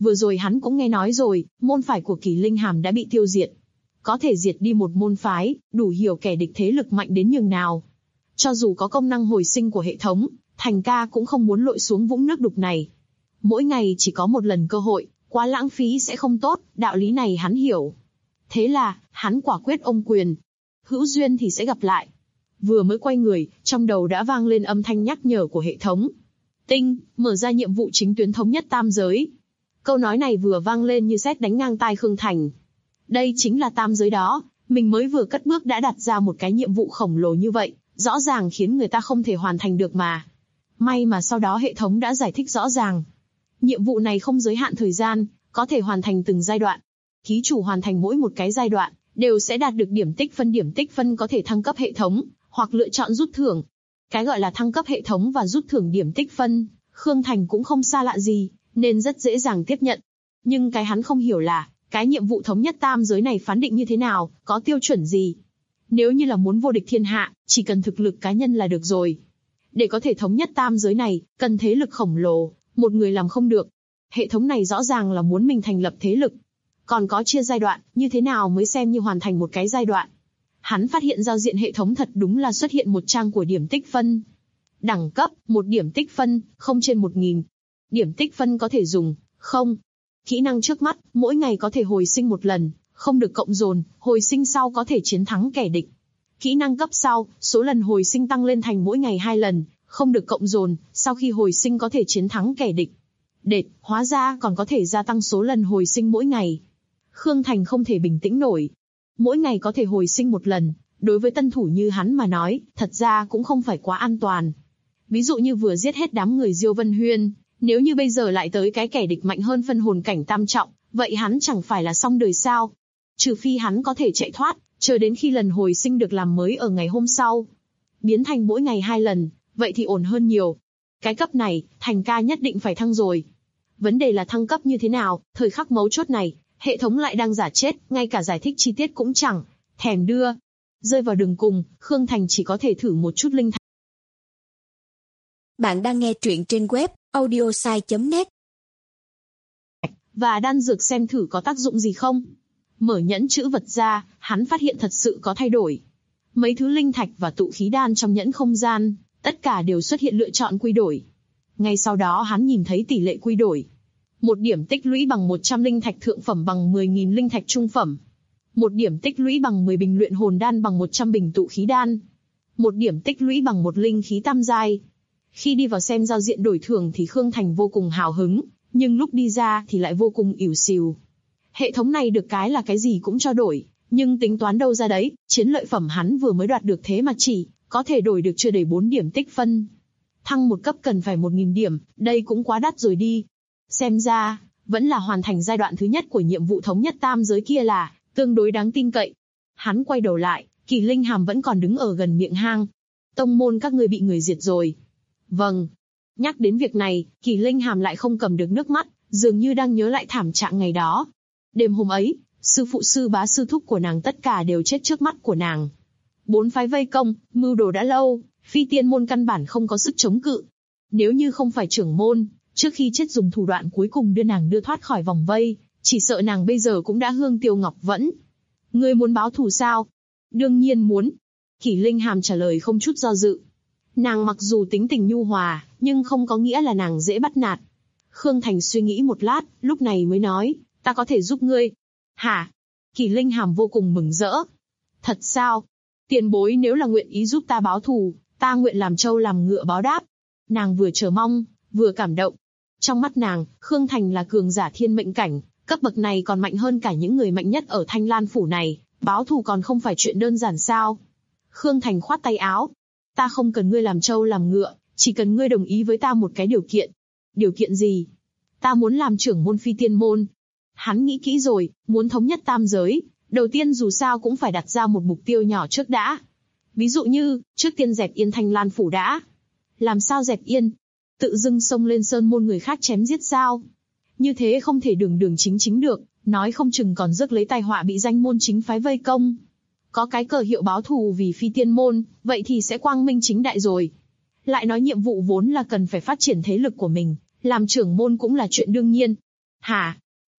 Vừa rồi hắn cũng nghe nói rồi, môn phái của Kỳ Linh Hàm đã bị tiêu diệt. Có thể diệt đi một môn phái, đủ hiểu kẻ địch thế lực mạnh đến nhường nào. Cho dù có công năng hồi sinh của hệ thống, Thành ca cũng không muốn lội xuống vũng nước đục này. Mỗi ngày chỉ có một lần cơ hội, quá lãng phí sẽ không tốt, đạo lý này hắn hiểu. Thế là, hắn quả quyết ôm quyền. Hữu duyên thì sẽ gặp lại. Vừa mới quay người, trong đầu đã vang lên âm thanh nhắc nhở của hệ thống. Tinh, mở ra nhiệm vụ chính tuyến thống nhất tam giới. Câu nói này vừa vang lên như sét đánh ngang tai Khương Thành. Đây chính là tam giới đó, mình mới vừa cất bước đã đặt ra một cái nhiệm vụ khổng lồ như vậy, rõ ràng khiến người ta không thể hoàn thành được mà. May mà sau đó hệ thống đã giải thích rõ ràng. Nhiệm vụ này không giới hạn thời gian, có thể hoàn thành từng giai đoạn. Ký chủ hoàn thành mỗi một cái giai đoạn, đều sẽ đạt được điểm tích phân có thể thăng cấp hệ thống, hoặc lựa chọn rút thưởng. Cái gọi là thăng cấp hệ thống và rút thưởng điểm tích phân, Khương Thành cũng không xa lạ gì, nên rất dễ dàng tiếp nhận. Nhưng cái hắn không hiểu là, cái nhiệm vụ thống nhất tam giới này phán định như thế nào, có tiêu chuẩn gì. Nếu như là muốn vô địch thiên hạ, chỉ cần thực lực cá nhân là được rồi. Để có thể thống nhất tam giới này, cần thế lực khổng lồ, một người làm không được. Hệ thống này rõ ràng là muốn mình thành lập thế lực. Còn có chia giai đoạn, như thế nào mới xem như hoàn thành một cái giai đoạn. Hắn phát hiện giao diện hệ thống thật đúng là xuất hiện một trang của điểm tích phân. Đẳng cấp, 1 điểm tích phân, 0 trên 1000. Điểm tích phân có thể dùng, 0. Kỹ năng trước mắt, mỗi ngày có thể hồi sinh một lần, không được cộng dồn, hồi sinh sau có thể chiến thắng kẻ địch. Kỹ năng cấp sau, số lần hồi sinh tăng lên thành mỗi ngày 2 lần, không được cộng dồn, sau khi hồi sinh có thể chiến thắng kẻ địch. Đệt, hóa ra còn có thể gia tăng số lần hồi sinh mỗi ngày. Khương Thành không thể bình tĩnh nổi. Mỗi ngày có thể hồi sinh một lần, đối với tân thủ như hắn mà nói, thật ra cũng không phải quá an toàn. Ví dụ như vừa giết hết đám người Diêu Vân Huyên, nếu như bây giờ lại tới cái kẻ địch mạnh hơn phân hồn cảnh tam trọng, vậy hắn chẳng phải là xong đời sao? Trừ phi hắn có thể chạy thoát, chờ đến khi lần hồi sinh được làm mới ở ngày hôm sau. Biến thành mỗi ngày 2 lần, vậy thì ổn hơn nhiều. Cái cấp này, Thành ca nhất định phải thăng rồi. Vấn đề là thăng cấp như thế nào, thời khắc mấu chốt này, hệ thống lại đang giả chết, ngay cả giải thích chi tiết cũng chẳng thèm đưa. Rơi vào đường cùng, Khương Thành chỉ có thể thử một chút linh thạch. Bạn đang nghe truyện trên web audiosai.net. Và đan dược xem thử có tác dụng gì không. Mở nhẫn chữ vật ra, hắn phát hiện thật sự có thay đổi. Mấy thứ linh thạch và tụ khí đan trong nhẫn không gian, tất cả đều xuất hiện lựa chọn quy đổi. Ngay sau đó hắn nhìn thấy tỷ lệ quy đổi. 1 điểm tích lũy bằng 100 linh thạch thượng phẩm bằng 10.000 linh thạch trung phẩm. 1 điểm tích lũy bằng 10 bình luyện hồn đan bằng 100 bình tụ khí đan. 1 điểm tích lũy bằng 1 linh khí tam giai. Khi đi vào xem giao diện đổi thưởng thì Khương Thành vô cùng hào hứng, nhưng lúc đi ra thì lại vô cùng ỉu xìu. Hệ thống này được cái là cái gì cũng cho đổi, nhưng tính toán đâu ra đấy, chiến lợi phẩm hắn vừa mới đoạt được thế mà chỉ có thể đổi được chưa đầy 4 điểm tích phân. Thăng một cấp cần phải 1.000 điểm, đây cũng quá đắt rồi đi. Xem ra, vẫn là hoàn thành giai đoạn thứ nhất của nhiệm vụ thống nhất tam giới kia là tương đối đáng tin cậy. Hắn quay đầu lại, Kỳ Linh Hàm vẫn còn đứng ở gần miệng hang. Tông môn các ngươi bị người diệt rồi. Vâng. Nhắc đến việc này, Kỳ Linh Hàm lại không cầm được nước mắt, dường như đang nhớ lại thảm trạng ngày đó. Đêm hôm ấy, sư phụ sư bá sư thúc của nàng tất cả đều chết trước mắt của nàng. 4 phái vây công, mưu đồ đã lâu, Phi Tiên môn căn bản không có sức chống cự. Nếu như không phải trưởng môn, trước khi chết dùng thủ đoạn cuối cùng đưa nàng đưa thoát khỏi vòng vây, chỉ sợ nàng bây giờ cũng đã hương tiêu ngọc vẫn. Ngươi muốn báo thù sao? Đương nhiên muốn. Kỳ Linh Hàm trả lời không chút do dự. Nàng mặc dù tính tình nhu hòa, nhưng không có nghĩa là nàng dễ bắt nạt. Khương Thành suy nghĩ một lát, lúc này mới nói, ta có thể giúp ngươi. Hả? Kỳ Linh Hàm vô cùng mừng rỡ. Thật sao? Tiền bối nếu là nguyện ý giúp ta báo thù, ta nguyện làm trâu làm ngựa báo đáp. Nàng vừa chờ mong, vừa cảm động. Trong mắt nàng, Khương Thành là cường giả thiên mệnh cảnh, cấp bậc này còn mạnh hơn cả những người mạnh nhất ở Thanh Lan Phủ này, báo thù còn không phải chuyện đơn giản sao? Khương Thành khoát tay áo. Ta không cần ngươi làm trâu làm ngựa, chỉ cần ngươi đồng ý với ta một cái điều kiện. Điều kiện gì? Ta muốn làm trưởng môn Phi Tiên môn. Hắn nghĩ kỹ rồi, muốn thống nhất tam giới, đầu tiên dù sao cũng phải đặt ra một mục tiêu nhỏ trước đã. Ví dụ như, trước tiên dẹp yên Thanh Lan Phủ đã. Làm sao dẹp yên? Tự dưng xông lên sơn môn người khác chém giết sao? Như thế không thể đường đường chính chính được, nói không chừng còn rước lấy tai họa bị danh môn chính phái vây công. Có cái cờ hiệu báo thù vì Phi Tiên môn, vậy thì sẽ quang minh chính đại rồi. Lại nói nhiệm vụ vốn là cần phải phát triển thế lực của mình, làm trưởng môn cũng là chuyện đương nhiên. Hả?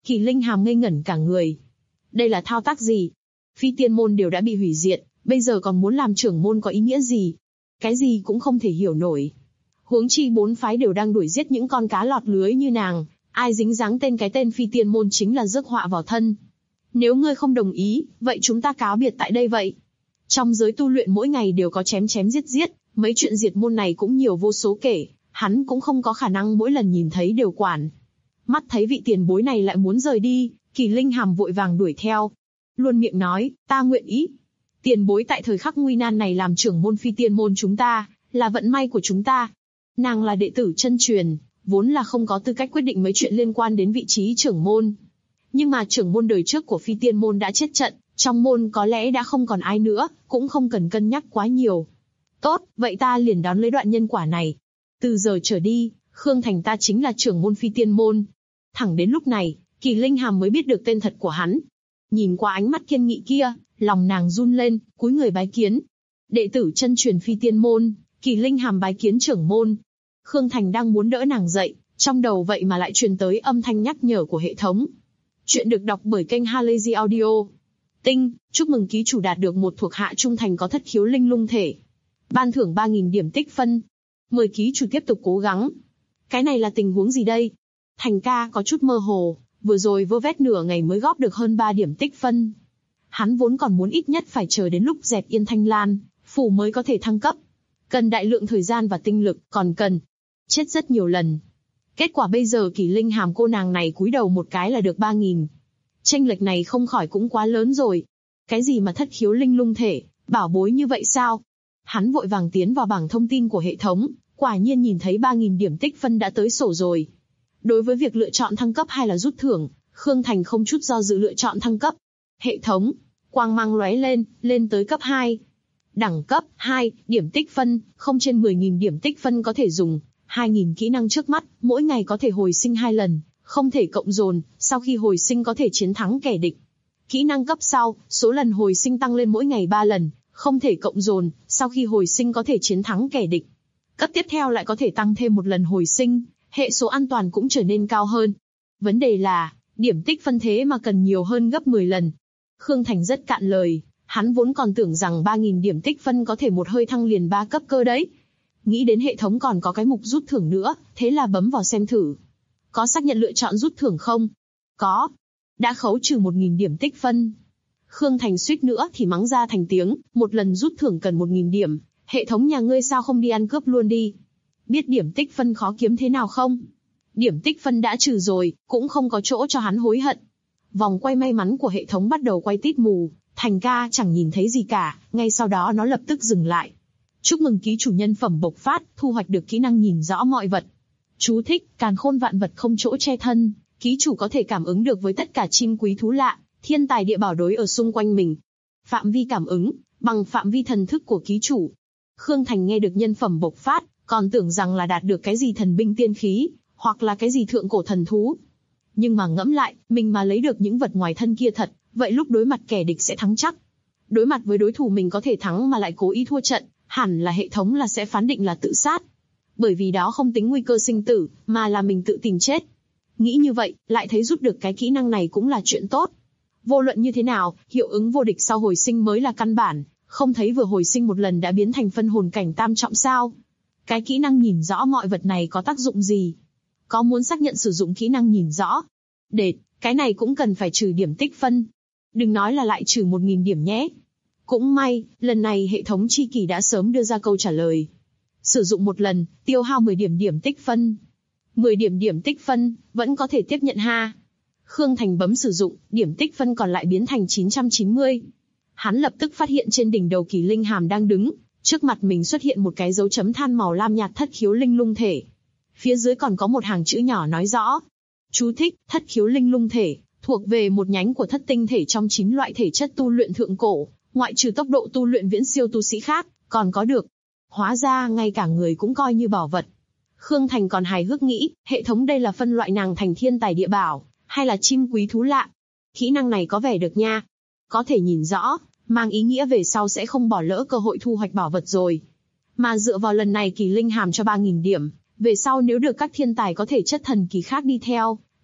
Kỳ Linh Hàm ngây ngẩn cả người. Đây là thao tác gì? Phi tiên môn đều đã bị hủy diệt, bây giờ còn muốn làm trưởng môn có ý nghĩa gì? Cái gì cũng không thể hiểu nổi. Huống chi 4 phái đều đang đuổi giết những con cá lọt lưới như nàng, ai dính dáng cái tên phi tiên môn chính là rước họa vào thân. Nếu ngươi không đồng ý, vậy chúng ta cáo biệt tại đây vậy. Trong giới tu luyện mỗi ngày đều có chém giết, mấy chuyện diệt môn này cũng nhiều vô số kể, hắn cũng không có khả năng mỗi lần nhìn thấy đều quản. Mắt thấy vị tiền bối này lại muốn rời đi, Kỳ Linh Hàm vội vàng đuổi theo. Luôn miệng nói, ta nguyện ý. Tiền bối tại thời khắc nguy nan này làm trưởng môn phi tiên môn chúng ta, là vận may của chúng ta. Nàng là đệ tử chân truyền, vốn là không có tư cách quyết định mấy chuyện liên quan đến vị trí trưởng môn. Nhưng mà trưởng môn đời trước của phi tiên môn đã chết trận, trong môn có lẽ đã không còn ai nữa, cũng không cần cân nhắc quá nhiều. Tốt, vậy ta liền đón lấy đoạn nhân quả này. Từ giờ trở đi, Khương Thành ta chính là trưởng môn phi tiên môn. Thẳng đến lúc này, Kỳ Linh Hàm mới biết được tên thật của hắn. Nhìn qua ánh mắt kiên nghị kia, lòng nàng run lên, cúi người bái kiến. Đệ tử chân truyền phi tiên môn, Kỳ Linh Hàm bái kiến trưởng môn. Khương Thành đang muốn đỡ nàng dậy, trong đầu vậy mà lại truyền tới âm thanh nhắc nhở của hệ thống. Chuyện được đọc bởi kênh Halazy Audio. Tinh, chúc mừng ký chủ đạt được một thuộc hạ trung thành có thất khiếu linh lung thể. Ban thưởng 3.000 điểm tích phân. Mời ký chủ tiếp tục cố gắng. Cái này là tình huống gì đây? Thành ca có chút mơ hồ, vừa rồi vơ vét nửa ngày mới góp được hơn 3 điểm tích phân. Hắn vốn còn muốn ít nhất phải chờ đến lúc dẹp yên Thanh Lan phủ mới có thể thăng cấp. Cần đại lượng thời gian và tinh lực, còn cần chết rất nhiều lần. Kết quả bây giờ Kỳ Linh Hàm cô nàng này cúi đầu một cái là được 3.000. Chênh lệch này không khỏi cũng quá lớn rồi. Cái gì mà thất khiếu linh lung thể, bảo bối như vậy sao? Hắn vội vàng tiến vào bảng thông tin của hệ thống, quả nhiên nhìn thấy 3.000 điểm tích phân đã tới sổ rồi. Đối với việc lựa chọn thăng cấp hay là rút thưởng, Khương Thành không chút do dự lựa chọn thăng cấp. Hệ thống, quang mang lóe lên tới cấp 2. Đẳng cấp 2, điểm tích phân, không trên 10.000 điểm tích phân có thể dùng. 2.000 kỹ năng trước mắt, mỗi ngày có thể hồi sinh 2 lần, không thể cộng dồn, sau khi hồi sinh có thể chiến thắng kẻ địch. Kỹ năng cấp sau, số lần hồi sinh tăng lên mỗi ngày 3 lần, không thể cộng dồn, sau khi hồi sinh có thể chiến thắng kẻ địch. Cấp tiếp theo lại có thể tăng thêm 1 lần hồi sinh, hệ số an toàn cũng trở nên cao hơn. Vấn đề là, điểm tích phân thế mà cần nhiều hơn gấp 10 lần. Khương Thành rất cạn lời, hắn vốn còn tưởng rằng 3.000 điểm tích phân có thể một hơi thăng liền 3 cấp cơ đấy. Nghĩ đến hệ thống còn có cái mục rút thưởng nữa, thế là bấm vào xem thử. Có xác nhận lựa chọn rút thưởng không? Có. Đã khấu trừ 1.000 điểm tích phân. Khương Thành suýt nữa thì mắng ra thành tiếng, một lần rút thưởng cần 1.000 điểm, hệ thống nhà ngươi sao không đi ăn cướp luôn đi? Biết điểm tích phân khó kiếm thế nào không? Điểm tích phân đã trừ rồi, cũng không có chỗ cho hắn hối hận. Vòng quay may mắn của hệ thống bắt đầu quay tít mù, Thành ca chẳng nhìn thấy gì cả, ngay sau đó nó lập tức dừng lại. Chúc mừng ký chủ nhân phẩm bộc phát, thu hoạch được kỹ năng nhìn rõ mọi vật. Chú thích, càn khôn vạn vật không chỗ che thân, ký chủ có thể cảm ứng được với tất cả chim quý thú lạ, thiên tài địa bảo đối ở xung quanh mình. Phạm vi cảm ứng, bằng phạm vi thần thức của ký chủ. Khương Thành nghe được nhân phẩm bộc phát, còn tưởng rằng là đạt được cái gì thần binh tiên khí, hoặc là cái gì thượng cổ thần thú. Nhưng mà ngẫm lại, mình mà lấy được những vật ngoài thân kia thật, vậy lúc đối mặt kẻ địch sẽ thắng chắc. Đối mặt với đối thủ mình có thể thắng mà lại cố ý thua trận, hẳn là hệ thống là sẽ phán định là tự sát. Bởi vì đó không tính nguy cơ sinh tử, mà là mình tự tìm chết. Nghĩ như vậy, lại thấy rút được cái kỹ năng này cũng là chuyện tốt. Vô luận như thế nào, hiệu ứng vô địch sau hồi sinh mới là căn bản, không thấy vừa hồi sinh một lần đã biến thành phân hồn cảnh tam trọng sao. Cái kỹ năng nhìn rõ mọi vật này có tác dụng gì? Có muốn xác nhận sử dụng kỹ năng nhìn rõ? Đệt, cái này cũng cần phải trừ điểm tích phân. Đừng nói là lại trừ 1.000 điểm nhé. Cũng may, lần này hệ thống chi kỷ đã sớm đưa ra câu trả lời. Sử dụng một lần, tiêu hao 10 điểm tích phân. 10 điểm tích phân, vẫn có thể tiếp nhận ha. Khương Thành bấm sử dụng, điểm tích phân còn lại biến thành 990. Hắn lập tức phát hiện trên đỉnh đầu Kỳ Linh Hàm đang đứng, trước mặt mình xuất hiện một cái dấu chấm than màu lam nhạt thất khiếu linh lung thể. Phía dưới còn có một hàng chữ nhỏ nói rõ. Chú thích, thất khiếu linh lung thể, thuộc về một nhánh của thất tinh thể trong 9 loại thể chất tu luyện thượng cổ, ngoại trừ tốc độ tu luyện viễn siêu tu sĩ khác, còn có được. Hóa ra ngay cả người cũng coi như bảo vật. Khương Thành còn hài hước nghĩ, hệ thống đây là phân loại nàng thành thiên tài địa bảo, hay là chim quý thú lạ. Kỹ năng này có vẻ được nha. Có thể nhìn rõ, mang ý nghĩa về sau sẽ không bỏ lỡ cơ hội thu hoạch bảo vật rồi. Mà dựa vào lần này Kỳ Linh Hàm cho 3.000 điểm, về sau nếu được các thiên tài có thể chất thần kỳ khác đi theo,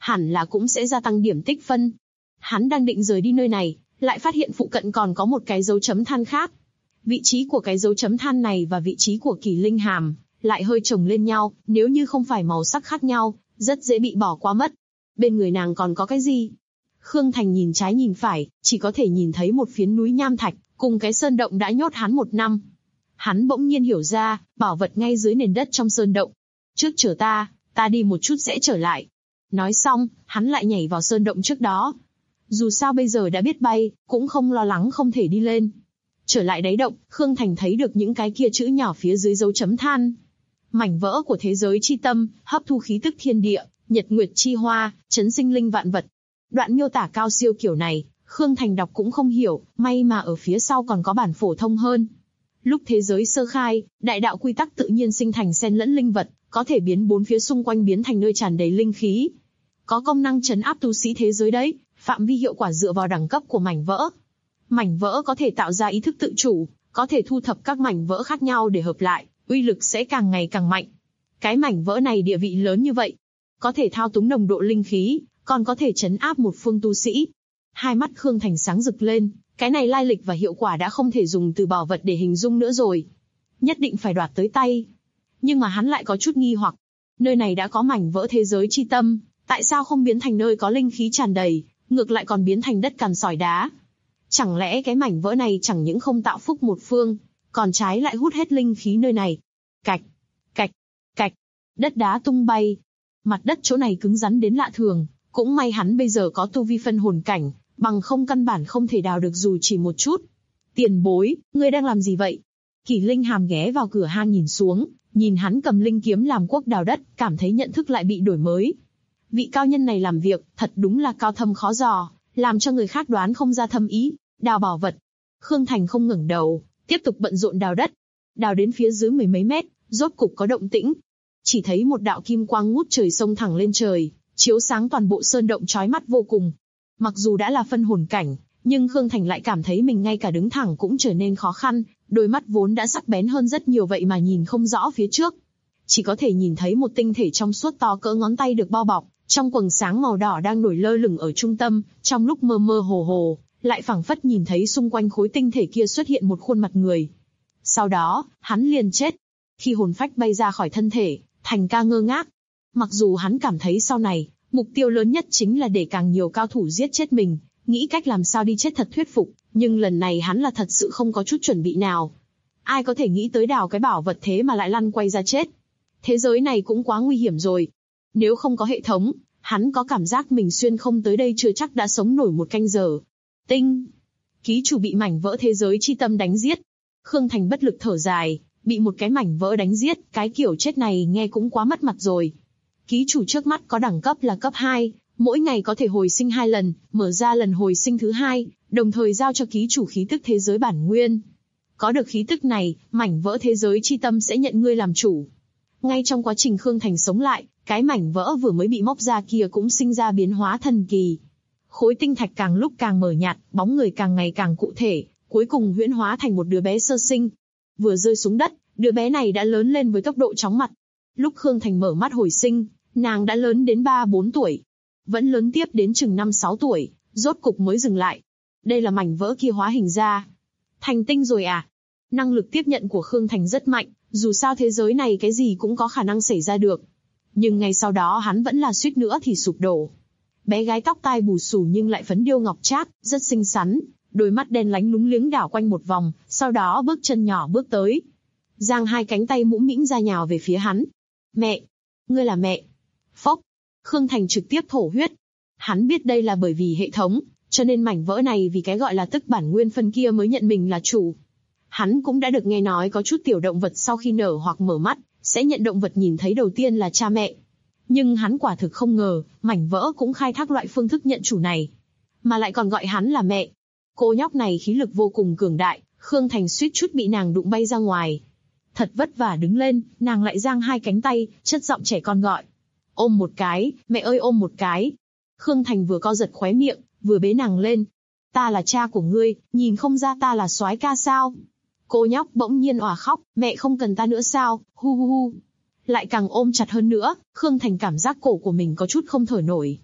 hẳn là cũng sẽ gia tăng điểm tích phân. Hắn đang định rời đi nơi này, lại phát hiện phụ cận còn có một cái dấu chấm than khác. Vị trí của cái dấu chấm than này và vị trí của Kỳ Linh Hàm lại hơi chồng lên nhau, nếu như không phải màu sắc khác nhau, rất dễ bị bỏ qua mất. Bên người nàng còn có cái gì? Khương Thành nhìn trái nhìn phải, chỉ có thể nhìn thấy một phiến núi nham thạch, cùng cái sơn động đã nhốt hắn 1 năm. Hắn bỗng nhiên hiểu ra, bảo vật ngay dưới nền đất trong sơn động. Trước chờ ta đi một chút sẽ trở lại. Nói xong, hắn lại nhảy vào sơn động trước đó. Dù sao bây giờ đã biết bay, cũng không lo lắng không thể đi lên. Trở lại đáy động, Khương Thành thấy được những cái kia chữ nhỏ phía dưới dấu chấm than. Mảnh vỡ của thế giới chi tâm, hấp thu khí tức thiên địa, nhật nguyệt chi hoa, chấn sinh linh vạn vật. Đoạn miêu tả cao siêu kiểu này, Khương Thành đọc cũng không hiểu, may mà ở phía sau còn có bản phổ thông hơn. Lúc thế giới sơ khai, đại đạo quy tắc tự nhiên sinh thành xen lẫn linh vật, có thể biến 4 phía xung quanh biến thành nơi tràn đầy linh khí. Có công năng trấn áp tu sĩ thế giới đấy, phạm vi hiệu quả dựa vào đẳng cấp của mảnh vỡ. Mảnh vỡ có thể tạo ra ý thức tự chủ, có thể thu thập các mảnh vỡ khác nhau để hợp lại, uy lực sẽ càng ngày càng mạnh. Cái mảnh vỡ này địa vị lớn như vậy, có thể thao túng nồng độ linh khí, còn có thể trấn áp một phương tu sĩ. Hai mắt Khương Thành sáng rực lên, cái này lai lịch và hiệu quả đã không thể dùng từ bảo vật để hình dung nữa rồi. Nhất định phải đoạt tới tay. Nhưng mà hắn lại có chút nghi hoặc. Nơi này đã có mảnh vỡ thế giới chi tâm, tại sao không biến thành nơi có linh khí tràn đầy, ngược lại còn biến thành đất cằn sỏi đá? Chẳng lẽ cái mảnh vỡ này chẳng những không tạo phúc một phương, còn trái lại hút hết linh khí nơi này? Cạch, cạch, cạch, đất đá tung bay. Mặt đất chỗ này cứng rắn đến lạ thường, cũng may hắn bây giờ có tu vi phân hồn cảnh, bằng không căn bản không thể đào được dù chỉ một chút. Tiền bối, ngươi đang làm gì vậy? Kỳ Linh Hàm ghé vào cửa hang nhìn xuống, nhìn hắn cầm linh kiếm làm cuốc đào đất, cảm thấy nhận thức lại bị đổi mới. Vị cao nhân này làm việc, thật đúng là cao thâm khó dò, làm cho người khác đoán không ra thâm ý, đào bảo vật. Khương Thành không ngẩng đầu, tiếp tục bận rộn đào đất. Đào đến phía dưới 10 mấy mét, rốt cục có động tĩnh. Chỉ thấy một đạo kim quang ngút trời xông thẳng lên trời, chiếu sáng toàn bộ sơn động chói mắt vô cùng. Mặc dù đã là phân hồn cảnh, nhưng Khương Thành lại cảm thấy mình ngay cả đứng thẳng cũng trở nên khó khăn, đôi mắt vốn đã sắc bén hơn rất nhiều vậy mà nhìn không rõ phía trước. Chỉ có thể nhìn thấy một tinh thể trong suốt to cỡ ngón tay được bao bọc, trong quầng sáng màu đỏ đang nổi lơ lửng ở trung tâm, trong lúc mơ mơ hồ hồ, lại phảng phất nhìn thấy xung quanh khối tinh thể kia xuất hiện một khuôn mặt người. Sau đó, hắn liền chết. Khi hồn phách bay ra khỏi thân thể, Thành ca ngơ ngác. Mặc dù hắn cảm thấy sau này, mục tiêu lớn nhất chính là để càng nhiều cao thủ giết chết mình, nghĩ cách làm sao đi chết thật thuyết phục, nhưng lần này hắn là thật sự không có chút chuẩn bị nào. Ai có thể nghĩ tới đào cái bảo vật thế mà lại lăn quay ra chết. Thế giới này cũng quá nguy hiểm rồi. Nếu không có hệ thống, hắn có cảm giác mình xuyên không tới đây chưa chắc đã sống nổi một canh giờ. Tinh! Ký chủ bị mảnh vỡ thế giới chi tâm đánh giết. Khương Thành bất lực thở dài, bị một cái mảnh vỡ đánh giết, cái kiểu chết này nghe cũng quá mất mặt rồi. Ký chủ trước mắt có đẳng cấp là cấp 2, mỗi ngày có thể hồi sinh 2 lần, mở ra lần hồi sinh thứ 2, đồng thời giao cho ký chủ khí tức thế giới bản nguyên. Có được khí tức này, mảnh vỡ thế giới chi tâm sẽ nhận ngươi làm chủ. Ngay trong quá trình Khương Thành sống lại, cái mảnh vỡ vừa mới bị móc ra kia cũng sinh ra biến hóa thần kỳ. Khối tinh thạch càng lúc càng mờ nhạt, bóng người càng ngày càng cụ thể, cuối cùng huyễn hóa thành một đứa bé sơ sinh. Vừa rơi xuống đất, đứa bé này đã lớn lên với tốc độ chóng mặt. Lúc Khương Thành mở mắt hồi sinh, nàng đã lớn đến 3-4 tuổi. Vẫn lớn tiếp đến chừng 5-6 tuổi, rốt cục mới dừng lại. Đây là mảnh vỡ kia hóa hình ra. Thành tinh rồi à? Năng lực tiếp nhận của Khương Thành rất mạnh, dù sao thế giới này cái gì cũng có khả năng xảy ra được. Nhưng ngay sau đó hắn vẫn là suýt nữa thì sụp đổ. Bé gái tóc tai bù xù nhưng lại phấn điêu ngọc trác, rất xinh xắn, đôi mắt đen lánh lúng liếng đảo quanh một vòng, sau đó bước chân nhỏ bước tới. Giang hai cánh tay mũm mĩm ra nhào về phía hắn. Mẹ! Ngươi là mẹ! Phốc! Khương Thành trực tiếp thổ huyết. Hắn biết đây là bởi vì hệ thống, cho nên mảnh vỡ này vì cái gọi là tức bản nguyên phân kia mới nhận mình là chủ. Hắn cũng đã được nghe nói có chút tiểu động vật sau khi nở hoặc mở mắt, sẽ nhận động vật nhìn thấy đầu tiên là cha mẹ. Nhưng hắn quả thực không ngờ, mảnh vỡ cũng khai thác loại phương thức nhận chủ này. Mà lại còn gọi hắn là mẹ. Cô nhóc này khí lực vô cùng cường đại, Khương Thành suýt chút bị nàng đụng bay ra ngoài. Thật vất vả đứng lên, nàng lại giang hai cánh tay, chất giọng trẻ con gọi. Ôm một cái, mẹ ơi ôm một cái. Khương Thành vừa co giật khóe miệng, vừa bế nàng lên. Ta là cha của ngươi, nhìn không ra ta là soái ca sao? Cô nhóc bỗng nhiên òa khóc, mẹ không cần ta nữa sao, hu hu hu. Lại càng ôm chặt hơn nữa, Khương Thành cảm giác cổ của mình có chút không thở nổi.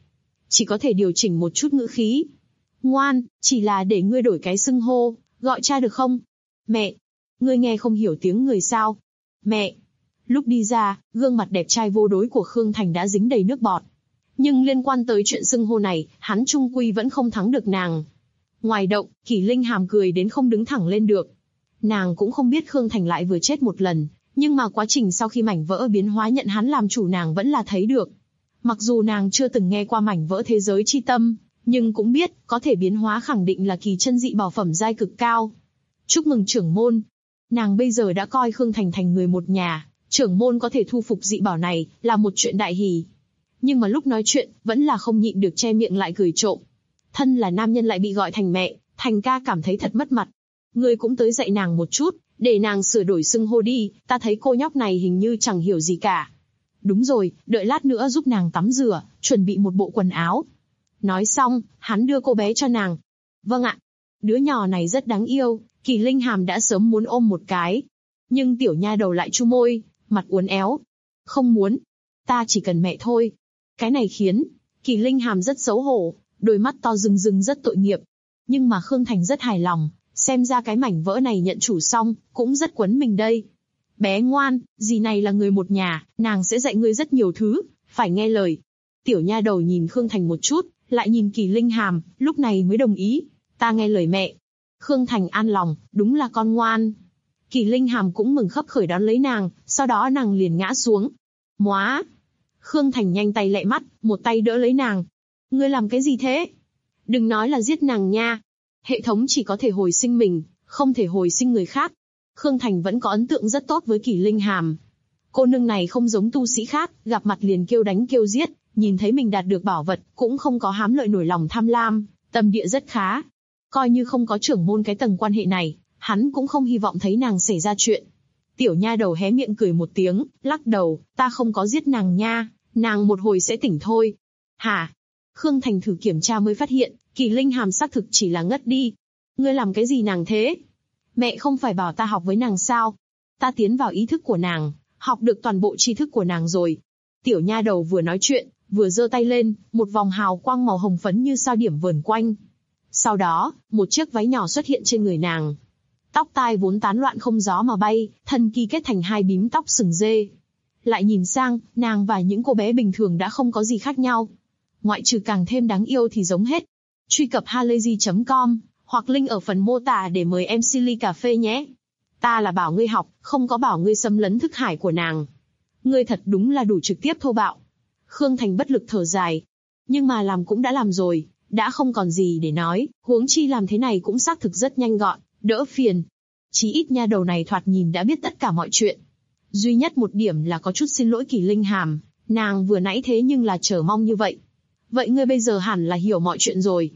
chỉ có thể điều chỉnh một chút ngữ khí. Ngoan, chỉ là để ngươi đổi cái xưng hô, gọi cha được không? Mẹ, ngươi nghe không hiểu tiếng người sao? Mẹ. Lúc đi ra, gương mặt đẹp trai vô đối của Khương Thành đã dính đầy nước bọt. Nhưng liên quan tới chuyện xưng hô này, hắn chung quy vẫn không thắng được nàng. Ngoài động, Kỷ Linh Hàm cười đến không đứng thẳng lên được. Nàng cũng không biết Khương Thành lại vừa chết một lần, nhưng mà quá trình sau khi mảnh vỡ biến hóa nhận hắn làm chủ nàng vẫn là thấy được. Mặc dù nàng chưa từng nghe qua mảnh vỡ thế giới chi tâm, nhưng cũng biết, có thể biến hóa khẳng định là kỳ chân dị bảo phẩm giai cực cao. Chúc mừng trưởng môn. Nàng bây giờ đã coi Khương Thành thành người một nhà, trưởng môn có thể thu phục dị bảo này, là một chuyện đại hỷ. Nhưng mà lúc nói chuyện, vẫn là không nhịn được che miệng lại cười trộm. Thân là nam nhân lại bị gọi thành mẹ, Thành ca cảm thấy thật mất mặt. Ngươi cũng tới dạy nàng một chút, để nàng sửa đổi xưng hô đi, ta thấy cô nhóc này hình như chẳng hiểu gì cả. Đúng rồi, đợi lát nữa giúp nàng tắm rửa, chuẩn bị một bộ quần áo. Nói xong, hắn đưa cô bé cho nàng. Vâng ạ. Đứa nhỏ này rất đáng yêu, Kỷ Linh Hàm đã sớm muốn ôm một cái. Nhưng tiểu nha đầu lại chu môi, mặt uốn éo. Không muốn. Ta chỉ cần mẹ thôi. Cái này khiến Kỷ Linh Hàm rất xấu hổ, đôi mắt to rừng rừng rất tội nghiệp. Nhưng mà Khương Thành rất hài lòng, xem ra cái mảnh vỡ này nhận chủ xong, cũng rất quấn mình đây. Bé ngoan, dì này là người một nhà, nàng sẽ dạy ngươi rất nhiều thứ, phải nghe lời. Tiểu nha đầu nhìn Khương Thành một chút, lại nhìn Kỷ Linh Hàm, lúc này mới đồng ý. Ta nghe lời mẹ. Khương Thành an lòng, đúng là con ngoan. Kỷ Linh Hàm cũng mừng khấp khởi đón lấy nàng, sau đó nàng liền ngã xuống. Móa! Khương Thành nhanh tay lẹ mắt, một tay đỡ lấy nàng. Ngươi làm cái gì thế? Đừng nói là giết nàng nha. Hệ thống chỉ có thể hồi sinh mình, không thể hồi sinh người khác. Khương Thành vẫn có ấn tượng rất tốt với Kỷ Linh Hàm. Cô nương này không giống tu sĩ khác, gặp mặt liền kêu đánh kêu giết, nhìn thấy mình đạt được bảo vật, cũng không có hám lợi nổi lòng tham lam, tâm địa rất khá. Coi như không có trưởng môn cái tầng quan hệ này, hắn cũng không hy vọng thấy nàng xảy ra chuyện. Tiểu nha đầu hé miệng cười một tiếng, lắc đầu, ta không có giết nàng nha, nàng một hồi sẽ tỉnh thôi. Hả? Khương Thành thử kiểm tra mới phát hiện, Kỷ Linh Hàm xác thực chỉ là ngất đi. Ngươi làm cái gì nàng thế? Mẹ không phải bảo ta học với nàng sao? Ta tiến vào ý thức của nàng, học được toàn bộ tri thức của nàng rồi. Tiểu nha đầu vừa nói chuyện, vừa giơ tay lên, một vòng hào quang màu hồng phấn như sao điểm vờn quanh. Sau đó, một chiếc váy nhỏ xuất hiện trên người nàng. Tóc tai vốn tán loạn không gió mà bay, thân kỳ kết thành hai bím tóc sừng dê. Lại nhìn sang, nàng và những cô bé bình thường đã không có gì khác nhau. Ngoại trừ càng thêm đáng yêu thì giống hết. Truy cập halayzi.com, hoặc link ở phần mô tả để mời em Silly cà phê nhé. Ta là bảo ngươi học, không có bảo ngươi xâm lấn thức hải của nàng. Ngươi thật đúng là đủ trực tiếp thô bạo. Khương Thành bất lực thở dài. Nhưng mà làm cũng đã làm rồi, đã không còn gì để nói, huống chi làm thế này cũng xác thực rất nhanh gọn, đỡ phiền. Chí ít nha đầu này thoạt nhìn đã biết tất cả mọi chuyện. Duy nhất một điểm là có chút xin lỗi Kỷ Linh Hàm, nàng vừa nãy thế nhưng là chờ mong như vậy. Vậy ngươi bây giờ hẳn là hiểu mọi chuyện rồi.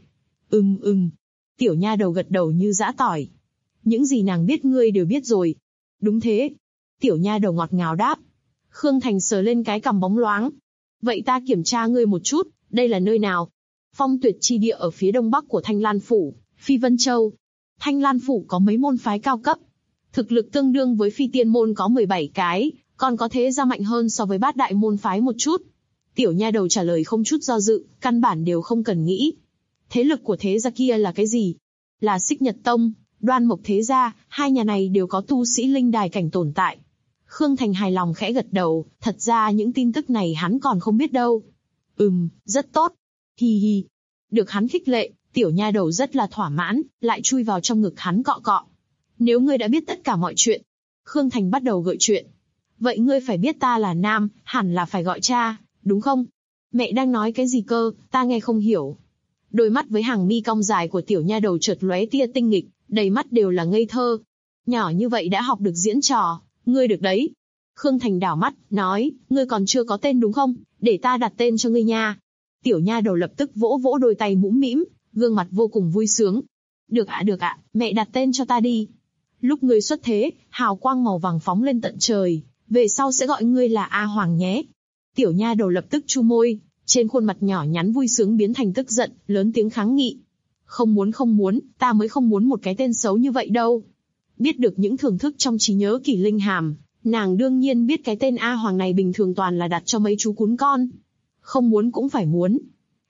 Tiểu nha đầu gật đầu như giã tỏi. Những gì nàng biết ngươi đều biết rồi. Đúng thế. Tiểu nha đầu ngọt ngào đáp. Khương Thành sờ lên cái cằm bóng loáng. Vậy ta kiểm tra ngươi một chút, đây là nơi nào? Phong Tuyệt chi địa ở phía đông bắc của Thanh Lan Phủ, Phi Vân Châu. Thanh Lan Phủ có mấy môn phái cao cấp. Thực lực tương đương với Phi Tiên môn có 17 cái, còn có thế gia mạnh hơn so với bát đại môn phái một chút. Tiểu nha đầu trả lời không chút do dự, căn bản đều không cần nghĩ. Thế lực của thế gia kia là cái gì? Là Xích Nhật Tông, Đoan Mộc thế gia, hai nhà này đều có tu sĩ linh đài cảnh tồn tại. Khương Thành hài lòng khẽ gật đầu, thật ra những tin tức này hắn còn không biết đâu. Rất tốt. Hi hi. Được hắn khích lệ, tiểu nha đầu rất là thỏa mãn, lại chui vào trong ngực hắn cọ cọ. Nếu ngươi đã biết tất cả mọi chuyện, Khương Thành bắt đầu gợi chuyện. Vậy ngươi phải biết ta là nam, hẳn là phải gọi cha, đúng không? Mẹ đang nói cái gì cơ, ta nghe không hiểu. Đôi mắt với hàng mi cong dài của tiểu nha đầu chợt lóe tia tinh nghịch, đầy mắt đều là ngây thơ. Nhỏ như vậy đã học được diễn trò, ngươi được đấy. Khương Thành đảo mắt, nói, ngươi còn chưa có tên đúng không, để ta đặt tên cho ngươi nha. Tiểu nha đầu lập tức vỗ vỗ đôi tay mũm mĩm, gương mặt vô cùng vui sướng. Được ạ, mẹ đặt tên cho ta đi. Lúc ngươi xuất thế, hào quang màu vàng phóng lên tận trời, về sau sẽ gọi ngươi là A Hoàng nhé. Tiểu nha đầu lập tức chu môi, trên khuôn mặt nhỏ nhắn vui sướng biến thành tức giận, lớn tiếng kháng nghị. Không muốn, ta mới không muốn một cái tên xấu như vậy đâu. Biết được những thưởng thức trong trí nhớ Kỷ Linh Hàm, nàng đương nhiên biết cái tên A Hoàng này bình thường toàn là đặt cho mấy chú cún con. Không muốn cũng phải muốn.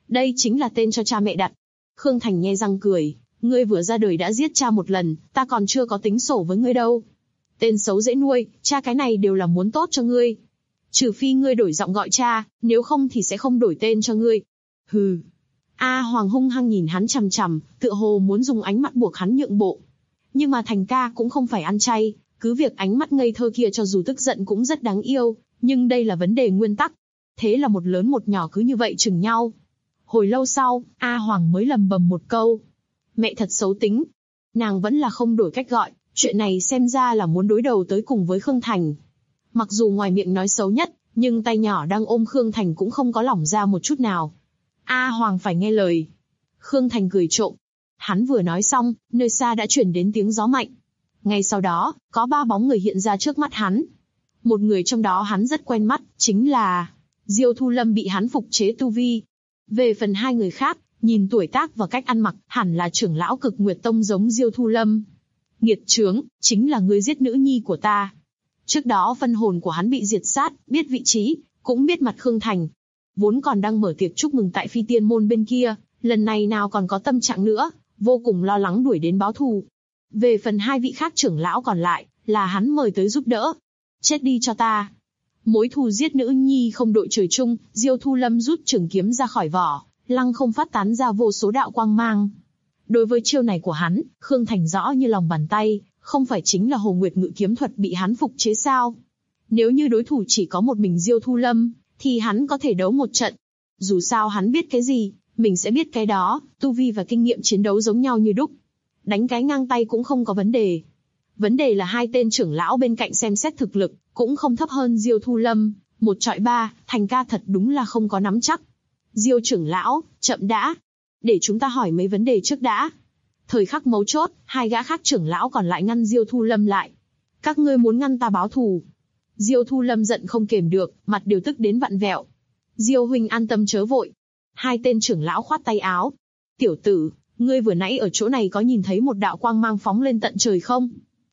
Đây chính là tên cho cha mẹ đặt. Khương Thành nhe răng cười, ngươi vừa ra đời đã giết cha một lần, ta còn chưa có tính sổ với ngươi đâu. Tên xấu dễ nuôi, cha cái này đều là muốn tốt cho ngươi. Trừ phi ngươi đổi giọng gọi cha, nếu không thì sẽ không đổi tên cho ngươi. Hừ. A Hoàng hung hăng nhìn hắn chằm chằm, tựa hồ muốn dùng ánh mắt buộc hắn nhượng bộ. Nhưng mà Thành ca cũng không phải ăn chay, cứ việc ánh mắt ngây thơ kia cho dù tức giận cũng rất đáng yêu, nhưng đây là vấn đề nguyên tắc. Thế là một lớn một nhỏ cứ như vậy chừng nhau. Hồi lâu sau, A Hoàng mới lầm bầm một câu. Mẹ thật xấu tính. Nàng vẫn là không đổi cách gọi, chuyện này xem ra là muốn đối đầu tới cùng với Khương Thành. Mặc dù ngoài miệng nói xấu nhất, nhưng tay nhỏ đang ôm Khương Thành cũng không có lỏng ra một chút nào. A Hoàng phải nghe lời. Khương Thành cười trộm. Hắn vừa nói xong, nơi xa đã chuyển đến tiếng gió mạnh. Ngay sau đó, có 3 bóng người hiện ra trước mắt hắn. Một người trong đó hắn rất quen mắt, chính là Diêu Thu Lâm bị hắn phục chế tu vi. Về phần 2 người khác, nhìn tuổi tác và cách ăn mặc, hẳn là trưởng lão Cực Nguyệt Tông giống Diêu Thu Lâm. Nghiệt chướng, chính là ngươi giết nữ nhi của ta. Trước đó phân hồn của hắn bị diệt sát, biết vị trí, cũng biết mặt Khương Thành. Vốn còn đang mở tiệc chúc mừng tại Phi Tiên Môn bên kia, lần này nào còn có tâm trạng nữa, vô cùng lo lắng đuổi đến báo thù. Về phần 2 vị khác trưởng lão còn lại, là hắn mời tới giúp đỡ. Chết đi cho ta. Mối thù giết nữ nhi không đội trời chung, Diêu Thu Lâm rút trường kiếm ra khỏi vỏ, lăng không phát tán ra vô số đạo quang mang. Đối với chiêu này của hắn, Khương Thành rõ như lòng bàn tay, không phải chính là Hồ Nguyệt Ngự kiếm thuật bị hắn phục chế sao? Nếu như đối thủ chỉ có một mình Diêu Thu Lâm, thì hắn có thể đấu một trận. Dù sao hắn biết cái gì, mình sẽ biết cái đó, tu vi và kinh nghiệm chiến đấu giống nhau như đúc. Đánh cái ngang tay cũng không có vấn đề. Vấn đề là 2 tên trưởng lão bên cạnh xem xét thực lực, cũng không thấp hơn Diêu Thu Lâm, 1 chọi 3, Thành ca thật đúng là không có nắm chắc. Diêu trưởng lão, chậm đã. Để chúng ta hỏi mấy vấn đề trước đã. Thời khắc mấu chốt, 2 gã khác trưởng lão còn lại ngăn Diêu Thu Lâm lại. Các ngươi muốn ngăn ta báo thù. Diêu Thu Lâm giận không kềm được, mặt đều tức đến vặn vẹo. Diêu huynh an tâm chớ vội. 2 tên trưởng lão khoát tay áo. Tiểu tử, ngươi vừa nãy ở chỗ này có nhìn thấy một đạo quang mang phóng lên tận trời không?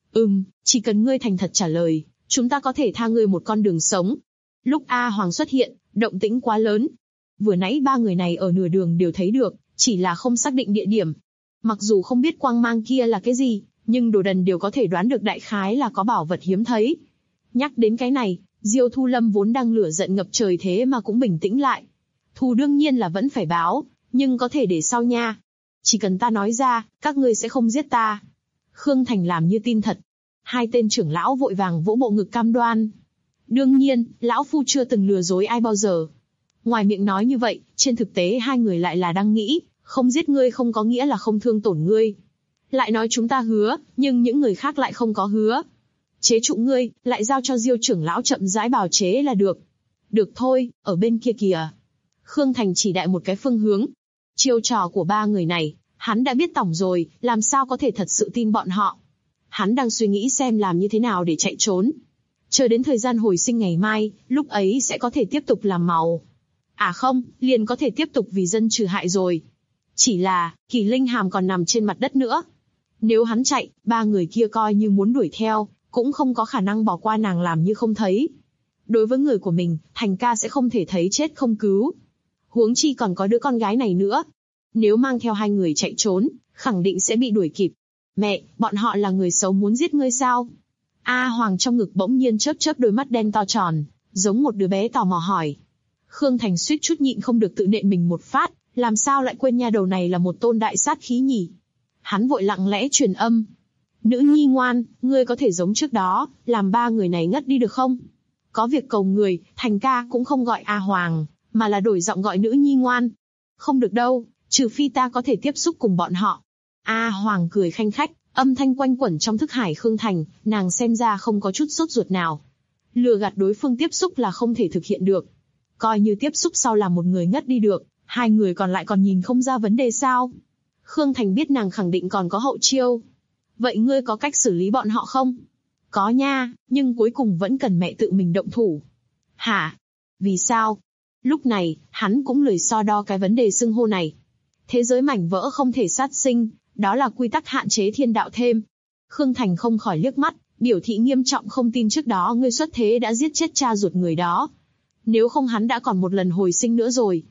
Chỉ cần ngươi thành thật trả lời, chúng ta có thể tha ngươi một con đường sống. Lúc A Hoàng xuất hiện, động tĩnh quá lớn. Vừa nãy 3 người này ở nửa đường đều thấy được, chỉ là không xác định địa điểm. Mặc dù không biết quang mang kia là cái gì, nhưng đồ đần đều có thể đoán được đại khái là có bảo vật hiếm thấy. Nhắc đến cái này, Diêu Thu Lâm vốn đang lửa giận ngập trời thế mà cũng bình tĩnh lại. Thù đương nhiên là vẫn phải báo, nhưng có thể để sau nha. Chỉ cần ta nói ra, các ngươi sẽ không giết ta. Khương Thành làm như tin thật. 2 tên trưởng lão vội vàng vỗ bộ ngực cam đoan. Đương nhiên, lão phu chưa từng lừa dối ai bao giờ. Ngoài miệng nói như vậy, trên thực tế 2 người lại là đang nghĩ, không giết ngươi không có nghĩa là không thương tổn ngươi. Lại nói chúng ta hứa, nhưng những người khác lại không có hứa. Chế trụ ngươi, lại giao cho Diêu trưởng lão chậm rãi bào chế là được. Được thôi, ở bên kia kìa. Khương Thành chỉ đại một cái phương hướng. Chiêu trò của 3 người này, hắn đã biết tỏng rồi, làm sao có thể thật sự tin bọn họ. Hắn đang suy nghĩ xem làm như thế nào để chạy trốn. Chờ đến thời gian hồi sinh ngày mai, lúc ấy sẽ có thể tiếp tục làm màu. À không, liền có thể tiếp tục vì dân trừ hại rồi. Chỉ là, Kỳ Linh Hàm còn nằm trên mặt đất nữa. Nếu hắn chạy, 3 người kia coi như muốn đuổi theo, cũng không có khả năng bỏ qua nàng làm như không thấy. Đối với người của mình, Thành ca sẽ không thể thấy chết không cứu. Huống chi còn có đứa con gái này nữa. Nếu mang theo 2 người chạy trốn, khẳng định sẽ bị đuổi kịp. Mẹ, bọn họ là người xấu muốn giết ngươi sao? A Hoàng trong ngực bỗng nhiên chớp chớp đôi mắt đen to tròn, giống một đứa bé tò mò hỏi. Khương Thành suýt chút nhịn không được tự nện mình một phát, làm sao lại quên nha đầu này là một tôn đại sát khí nhỉ? Hắn vội lặng lẽ truyền âm. Nữ nhi ngoan, ngươi có thể giống trước đó, làm 3 người này ngất đi được không? Có việc cầu người, Thành ca cũng không gọi A Hoàng, mà là đổi giọng gọi nữ nhi ngoan. Không được đâu, trừ phi ta có thể tiếp xúc cùng bọn họ. A Hoàng cười khanh khách, âm thanh quanh quẩn trong thức hải Khương Thành, nàng xem ra không có chút sốt ruột nào. Lừa gạt đối phương tiếp xúc là không thể thực hiện được. Coi như tiếp xúc sau làm một người ngất đi được, 2 người còn lại còn nhìn không ra vấn đề sao? Khương Thành biết nàng khẳng định còn có hậu chiêu. Vậy ngươi có cách xử lý bọn họ không? Có nha, nhưng cuối cùng vẫn cần mẹ tự mình động thủ. Hả? Vì sao? Lúc này, hắn cũng lười so đo cái vấn đề xưng hô này. Thế giới mảnh vỡ không thể sát sinh, đó là quy tắc hạn chế thiên đạo thêm. Khương Thành không khỏi liếc mắt, biểu thị nghiêm trọng không tin trước đó ngươi xuất thế đã giết chết cha ruột người đó. Nếu không hắn đã còn một lần hồi sinh nữa rồi.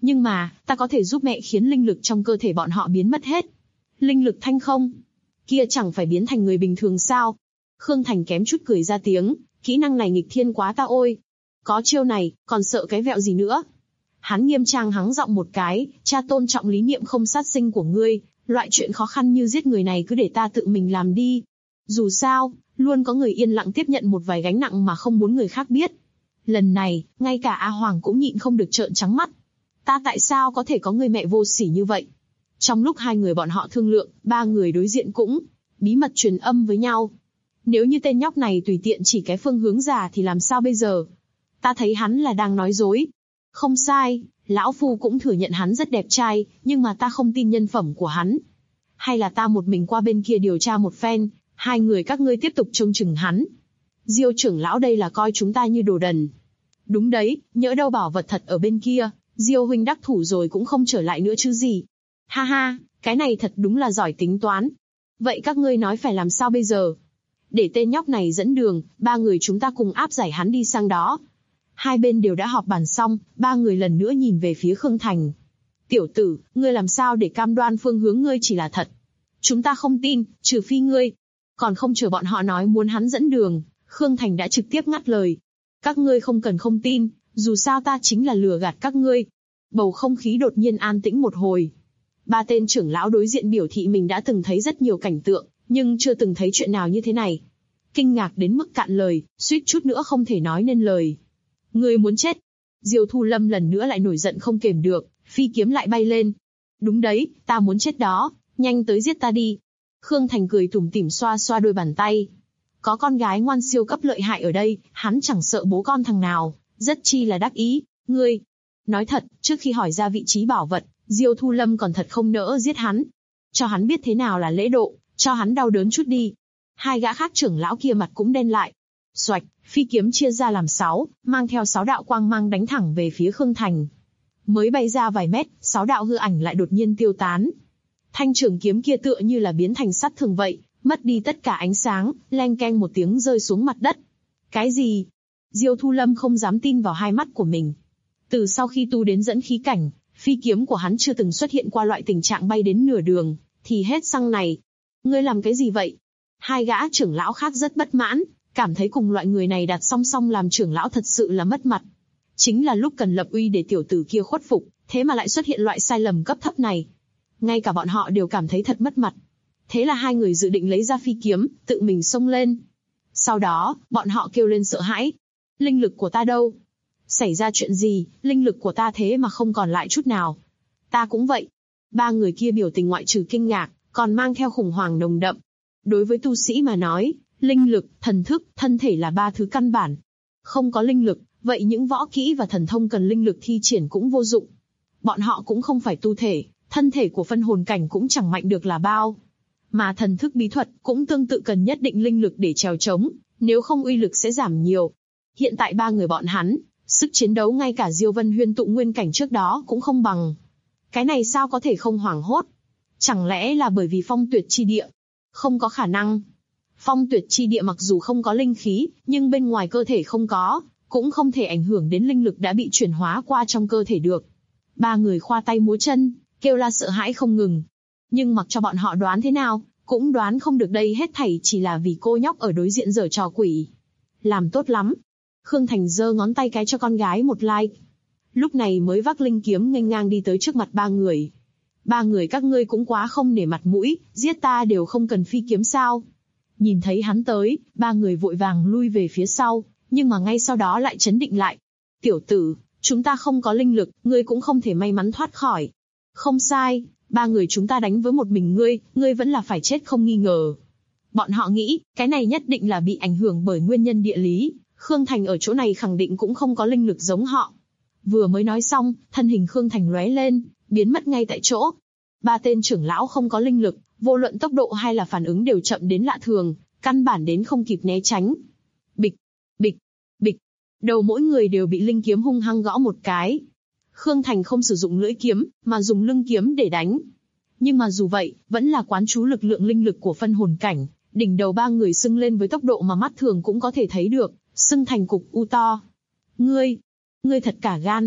Nhưng mà, ta có thể giúp mẹ khiến linh lực trong cơ thể bọn họ biến mất hết. Linh lực thanh không? Kia chẳng phải biến thành người bình thường sao? Khương Thành kém chút cười ra tiếng, kỹ năng này nghịch thiên quá ta ôi. Có chiêu này, còn sợ cái vẹo gì nữa? Hắn nghiêm trang hắng giọng một cái, cha tôn trọng lý niệm không sát sinh của ngươi, loại chuyện khó khăn như giết người này cứ để ta tự mình làm đi. Dù sao, luôn có người yên lặng tiếp nhận một vài gánh nặng mà không muốn người khác biết. Lần này, ngay cả A Hoàng cũng nhịn không được trợn trắng mắt. Ta tại sao có thể có người mẹ vô sỉ như vậy? Trong lúc hai người bọn họ thương lượng, ba người đối diện cũng bí mật truyền âm với nhau. Nếu như tên nhóc này tùy tiện chỉ cái phương hướng giả thì làm sao bây giờ? Ta thấy hắn là đang nói dối. Không sai, lão phu cũng thừa nhận hắn rất đẹp trai, nhưng mà ta không tin nhân phẩm của hắn. Hay là ta một mình qua bên kia điều tra một phen, hai người các ngươi tiếp tục trông chừng hắn. Diêu trưởng lão đây là coi chúng ta như đồ đần. Đúng đấy, nhỡ đâu bảo vật thật ở bên kia, Diêu huynh đắc thủ rồi cũng không trở lại nữa chứ gì. Ha ha, cái này thật đúng là giỏi tính toán. Vậy các ngươi nói phải làm sao bây giờ? Để tên nhóc này dẫn đường, ba người chúng ta cùng áp giải hắn đi sang đó. Hai bên đều đã họp bàn xong, ba người lần nữa nhìn về phía Khương Thành. Tiểu tử, ngươi làm sao để cam đoan phương hướng ngươi chỉ là thật? Chúng ta không tin, trừ phi ngươi. Còn không chờ bọn họ nói muốn hắn dẫn đường, Khương Thành đã trực tiếp ngắt lời. Các ngươi không cần không tin, dù sao ta chính là lừa gạt các ngươi. Bầu không khí đột nhiên an tĩnh một hồi. Ba tên trưởng lão đối diện biểu thị mình đã từng thấy rất nhiều cảnh tượng, nhưng chưa từng thấy chuyện nào như thế này. Kinh ngạc đến mức cạn lời, suýt chút nữa không thể nói nên lời. Ngươi muốn chết? Diêu Thu Lâm lần nữa lại nổi giận không kềm được, phi kiếm lại bay lên. Đúng đấy, ta muốn chết đó, nhanh tới giết ta đi. Khương Thành cười tủm tỉm xoa xoa đôi bàn tay. Có con gái ngoan siêu cấp lợi hại ở đây, hắn chẳng sợ bố con thằng nào, rất chi là đắc ý. Ngươi, nói thật, trước khi hỏi ra vị trí bảo vật, Diêu Thu Lâm còn thật không nỡ giết hắn. Cho hắn biết thế nào là lễ độ, cho hắn đau đớn chút đi. Hai gã khác trưởng lão kia mặt cũng đen lại. Xoạch, phi kiếm chia ra làm 6, mang theo 6 đạo quang mang đánh thẳng về phía Khương Thành. Mới bay ra vài mét, 6 đạo hư ảnh lại đột nhiên tiêu tán. Thanh trường kiếm kia tựa như là biến thành sắt thường vậy, mất đi tất cả ánh sáng, leng keng một tiếng rơi xuống mặt đất. Cái gì? Diêu Thu Lâm không dám tin vào hai mắt của mình. Từ sau khi tu đến dẫn khí cảnh, phi kiếm của hắn chưa từng xuất hiện qua loại tình trạng bay đến nửa đường, thì hết xăng này. Ngươi làm cái gì vậy? Hai gã trưởng lão khác rất bất mãn, cảm thấy cùng loại người này đặt song song làm trưởng lão thật sự là mất mặt. Chính là lúc cần lập uy để tiểu tử kia khuất phục, thế mà lại xuất hiện loại sai lầm cấp thấp này. Ngay cả bọn họ đều cảm thấy thật mất mặt. Thế là hai người dự định lấy ra phi kiếm, tự mình xông lên. Sau đó, bọn họ kêu lên sợ hãi. Linh lực của ta đâu? Xảy ra chuyện gì, linh lực của ta thế mà không còn lại chút nào. Ta cũng vậy. Ba người kia biểu tình ngoại trừ kinh ngạc, còn mang theo khủng hoảng nồng đậm. Đối với tu sĩ mà nói, linh lực, thần thức, thân thể là ba thứ căn bản. Không có linh lực, vậy những võ kỹ và thần thông cần linh lực thi triển cũng vô dụng. Bọn họ cũng không phải tu thể, thân thể của phân hồn cảnh cũng chẳng mạnh được là bao. Mà thần thức bí thuật cũng tương tự cần nhất định linh lực để trèo trống, nếu không uy lực sẽ giảm nhiều. Hiện tại ba người bọn hắn, sức chiến đấu ngay cả Diêu Vân Huyên tụ nguyên cảnh trước đó cũng không bằng. Cái này sao có thể không hoảng hốt? Chẳng lẽ là bởi vì phong tuyệt chi địa? Không có khả năng. Phong tuyệt chi địa mặc dù không có linh khí, nhưng bên ngoài cơ thể không có, cũng không thể ảnh hưởng đến linh lực đã bị chuyển hóa qua trong cơ thể được. Ba người khoa tay múa chân, kêu la sợ hãi không ngừng. Nhưng mặc cho bọn họ đoán thế nào, cũng đoán không được đây hết thảy chỉ là vì cô nhóc ở đối diện giở trò quỷ. Làm tốt lắm. Khương Thành giơ ngón tay cái cho con gái một like. Lúc này mới vác linh kiếm nghênh ngang đi tới trước mặt ba người. Ba người các ngươi cũng quá không nể mặt mũi, giết ta đều không cần phi kiếm sao? Nhìn thấy hắn tới, ba người vội vàng lui về phía sau, nhưng mà ngay sau đó lại chấn định lại. Tiểu tử, chúng ta không có linh lực, ngươi cũng không thể may mắn thoát khỏi. Không sai, ba người chúng ta đánh với một mình ngươi vẫn là phải chết không nghi ngờ. Bọn họ nghĩ, cái này nhất định là bị ảnh hưởng bởi nguyên nhân địa lý, Khương Thành ở chỗ này khẳng định cũng không có linh lực giống họ. Vừa mới nói xong, thân hình Khương Thành lóe lên, biến mất ngay tại chỗ. Ba tên trưởng lão không có linh lực, vô luận tốc độ hay là phản ứng đều chậm đến lạ thường, căn bản đến không kịp né tránh. Bịch, bịch, bịch, đầu mỗi người đều bị linh kiếm hung hăng gõ một cái. Khương Thành không sử dụng lưỡi kiếm, mà dùng lưng kiếm để đánh. Nhưng mà dù vậy, vẫn là quán chú lực lượng linh lực của phân hồn cảnh, đỉnh đầu ba người sưng lên với tốc độ mà mắt thường cũng có thể thấy được, sưng thành cục u to. Ngươi thật cả gan.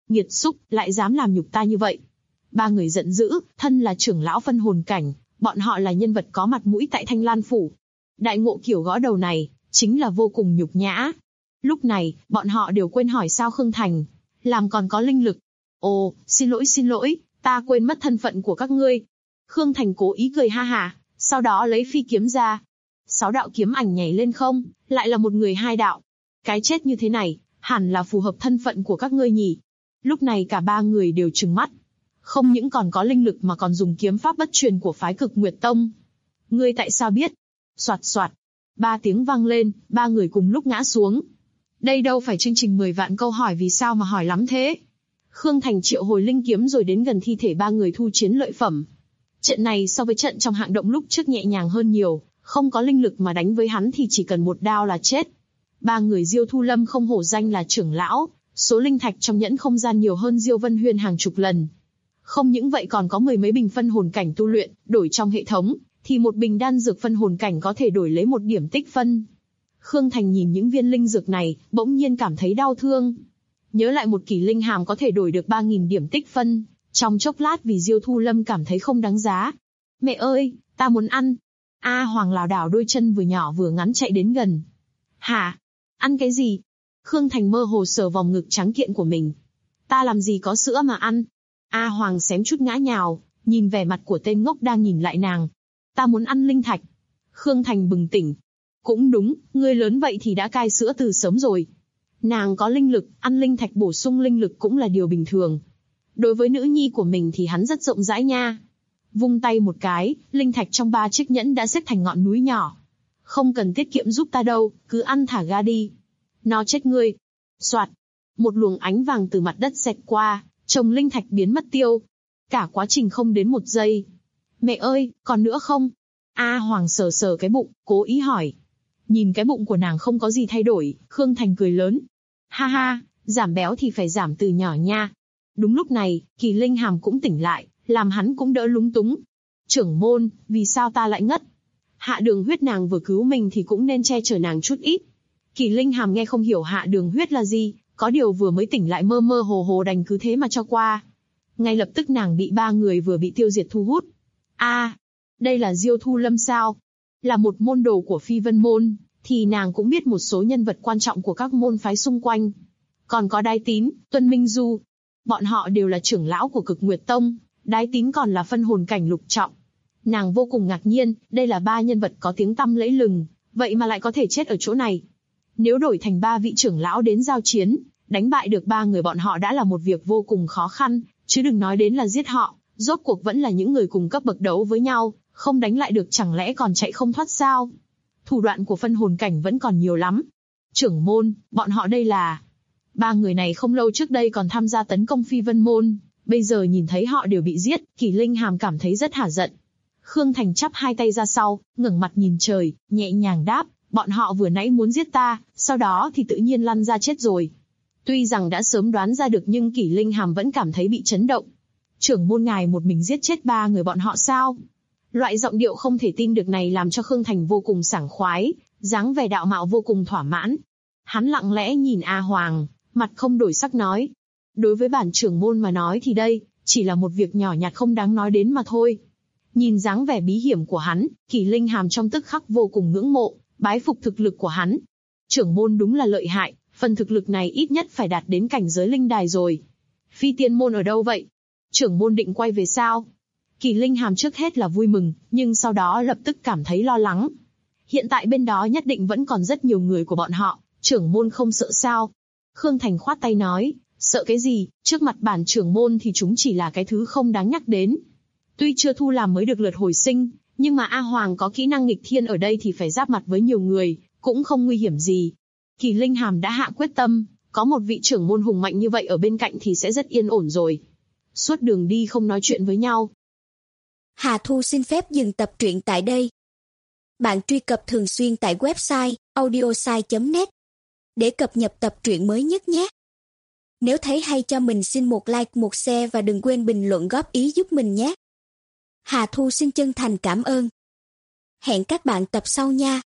Nghiệt xúc, lại dám làm nhục ta như vậy. Ba người giận dữ, thân là trưởng lão phân hồn cảnh, bọn họ là nhân vật có mặt mũi tại Thanh Lan Phủ. Đại ngộ kiểu gõ đầu này, chính là vô cùng nhục nhã. Lúc này, bọn họ đều quên hỏi sao Khương Thành làm còn có linh lực. Ồ, xin lỗi, ta quên mất thân phận của các ngươi. Khương Thành cố ý cười ha hả, sau đó lấy phi kiếm ra. 6 đạo kiếm ảnh nhảy lên không, lại là một người 2 đạo. Cái chết như thế này, hẳn là phù hợp thân phận của các ngươi nhỉ. Lúc này cả 3 người đều trừng mắt. Không những còn có linh lực mà còn dùng kiếm pháp bất truyền của phái Cực Nguyệt Tông. Ngươi tại sao biết? Soạt soạt. 3 tiếng vang lên, 3 người cùng lúc ngã xuống. Đây đâu phải chương trình 10 vạn câu hỏi vì sao mà hỏi lắm thế. Khương Thành triệu hồi linh kiếm rồi đến gần thi thể 3 người thu chiến lợi phẩm. Trận này so với trận trong hạng động lúc trước nhẹ nhàng hơn nhiều, không có linh lực mà đánh với hắn thì chỉ cần một đao là chết. 3 người Diêu Thu Lâm không hổ danh là trưởng lão, số linh thạch trong nhẫn không gian nhiều hơn Diêu Vân Huyên hàng chục lần. Không những vậy còn có 10 mấy bình phân hồn cảnh tu luyện, đổi trong hệ thống, thì một bình đan dược phân hồn cảnh có thể đổi lấy 1 điểm tích phân. Khương Thành nhìn những viên linh dược này, bỗng nhiên cảm thấy đau thương. Nhớ lại một kỳ linh hàm có thể đổi được 3.000 điểm tích phân, trong chốc lát vì Diêu Thu Lâm cảm thấy không đáng giá. Mẹ ơi, ta muốn ăn. Hoàng lảo đảo đôi chân vừa nhỏ vừa ngắn chạy đến gần. Hả? Ăn cái gì? Khương Thành mơ hồ sờ vòng ngực trắng kiện của mình. Ta làm gì có sữa mà ăn? Hoàng xém chút ngã nhào, nhìn vẻ mặt của tên ngốc đang nhìn lại nàng. Ta muốn ăn linh thạch. Khương Thành bừng tỉnh. Cũng đúng, ngươi lớn vậy thì đã cai sữa từ sớm rồi. Nàng có linh lực, ăn linh thạch bổ sung linh lực cũng là điều bình thường. Đối với nữ nhi của mình thì hắn rất rộng rãi nha. Vung tay một cái, linh thạch trong 3 chiếc nhẫn đã xếp thành ngọn núi nhỏ. Không cần tiết kiệm giúp ta đâu, cứ ăn thả ga đi. Nó chết ngươi. Soạt. Một luồng ánh vàng từ mặt đất xẹt qua, chồng linh thạch biến mất tiêu. Cả quá trình không đến 1 giây. Mẹ ơi, còn nữa không? Hoàng sờ sờ cái bụng, cố ý hỏi. Nhìn cái bụng của nàng không có gì thay đổi, Khương Thành cười lớn. Ha ha, giảm béo thì phải giảm từ nhỏ nha. Đúng lúc này, kỳ linh hàm cũng tỉnh lại, làm hắn cũng đỡ lúng túng. Trưởng môn, vì sao ta lại ngất? Hạ Đường Huyết nàng vừa cứu mình thì cũng nên che chở nàng chút ít. Kỳ linh hàm nghe không hiểu Hạ Đường Huyết là gì, có điều vừa mới tỉnh lại mơ mơ hồ hồ đành cứ thế mà cho qua. Ngay lập tức nàng bị 3 người vừa bị tiêu diệt thu hút. Đây là Diêu Thu Lâm sao? Là một môn đồ của Phi Vân Môn, thì nàng cũng biết một số nhân vật quan trọng của các môn phái xung quanh. Còn có Đái Tín, Tuân Minh Du. Bọn họ đều là trưởng lão của Cực Nguyệt Tông, Đái Tín còn là phân hồn cảnh lục trọng. Nàng vô cùng ngạc nhiên, đây là 3 nhân vật có tiếng tăm lẫy lừng, vậy mà lại có thể chết ở chỗ này. Nếu đổi thành 3 vị trưởng lão đến giao chiến, đánh bại được 3 người bọn họ đã là một việc vô cùng khó khăn, chứ đừng nói đến là giết họ, rốt cuộc vẫn là những người cùng cấp bậc đấu với nhau, không đánh lại được chẳng lẽ còn chạy không thoát sao? Thủ đoạn của phân hồn cảnh vẫn còn nhiều lắm. Trưởng môn, bọn họ đây là... 3 người này không lâu trước đây còn tham gia tấn công Phi Vân Môn, bây giờ nhìn thấy họ đều bị giết, Kỳ Linh Hàm cảm thấy rất hả giận. Khương Thành chắp 2 tay ra sau, ngẩng mặt nhìn trời, nhẹ nhàng đáp, bọn họ vừa nãy muốn giết ta, sau đó thì tự nhiên lăn ra chết rồi. Tuy rằng đã sớm đoán ra được nhưng Kỳ Linh Hàm vẫn cảm thấy bị chấn động. Trưởng môn ngài một mình giết chết 3 người bọn họ sao? Loại giọng điệu không thể tin được này làm cho Khương Thành vô cùng sảng khoái, dáng vẻ đạo mạo vô cùng thỏa mãn. Hắn lặng lẽ nhìn Hoàng, mặt không đổi sắc nói. Đối với bản trưởng môn mà nói thì đây, chỉ là một việc nhỏ nhặt không đáng nói đến mà thôi. Nhìn dáng vẻ bí hiểm của hắn, Kỳ Linh Hàm trong tức khắc vô cùng ngưỡng mộ, bái phục thực lực của hắn. Trưởng môn đúng là lợi hại, phần thực lực này ít nhất phải đạt đến cảnh giới linh đài rồi. Phi tiên môn ở đâu vậy? Trưởng môn định quay về sao? Kỳ Linh Hàm trước hết là vui mừng, nhưng sau đó lập tức cảm thấy lo lắng. Hiện tại bên đó nhất định vẫn còn rất nhiều người của bọn họ, trưởng môn không sợ sao? Khương Thành khoát tay nói, sợ cái gì, trước mặt bản trưởng môn thì chúng chỉ là cái thứ không đáng nhắc đến. Tuy chưa thu làm mới được lượt hồi sinh, nhưng mà Hoàng có kỹ năng nghịch thiên ở đây thì phải giáp mặt với nhiều người, cũng không nguy hiểm gì. Kỳ Linh Hàm đã hạ quyết tâm, có một vị trưởng môn hùng mạnh như vậy ở bên cạnh thì sẽ rất yên ổn rồi. Suốt đường đi không nói chuyện với nhau. Hà Thu xin phép dừng tập truyện tại đây. Bạn truy cập thường xuyên tại website audiosai.net để cập nhật tập truyện mới nhất nhé. Nếu thấy hay cho mình xin một like, một share và đừng quên bình luận góp ý giúp mình nhé. Hà Thu xin chân thành cảm ơn. Hẹn các bạn tập sau nha.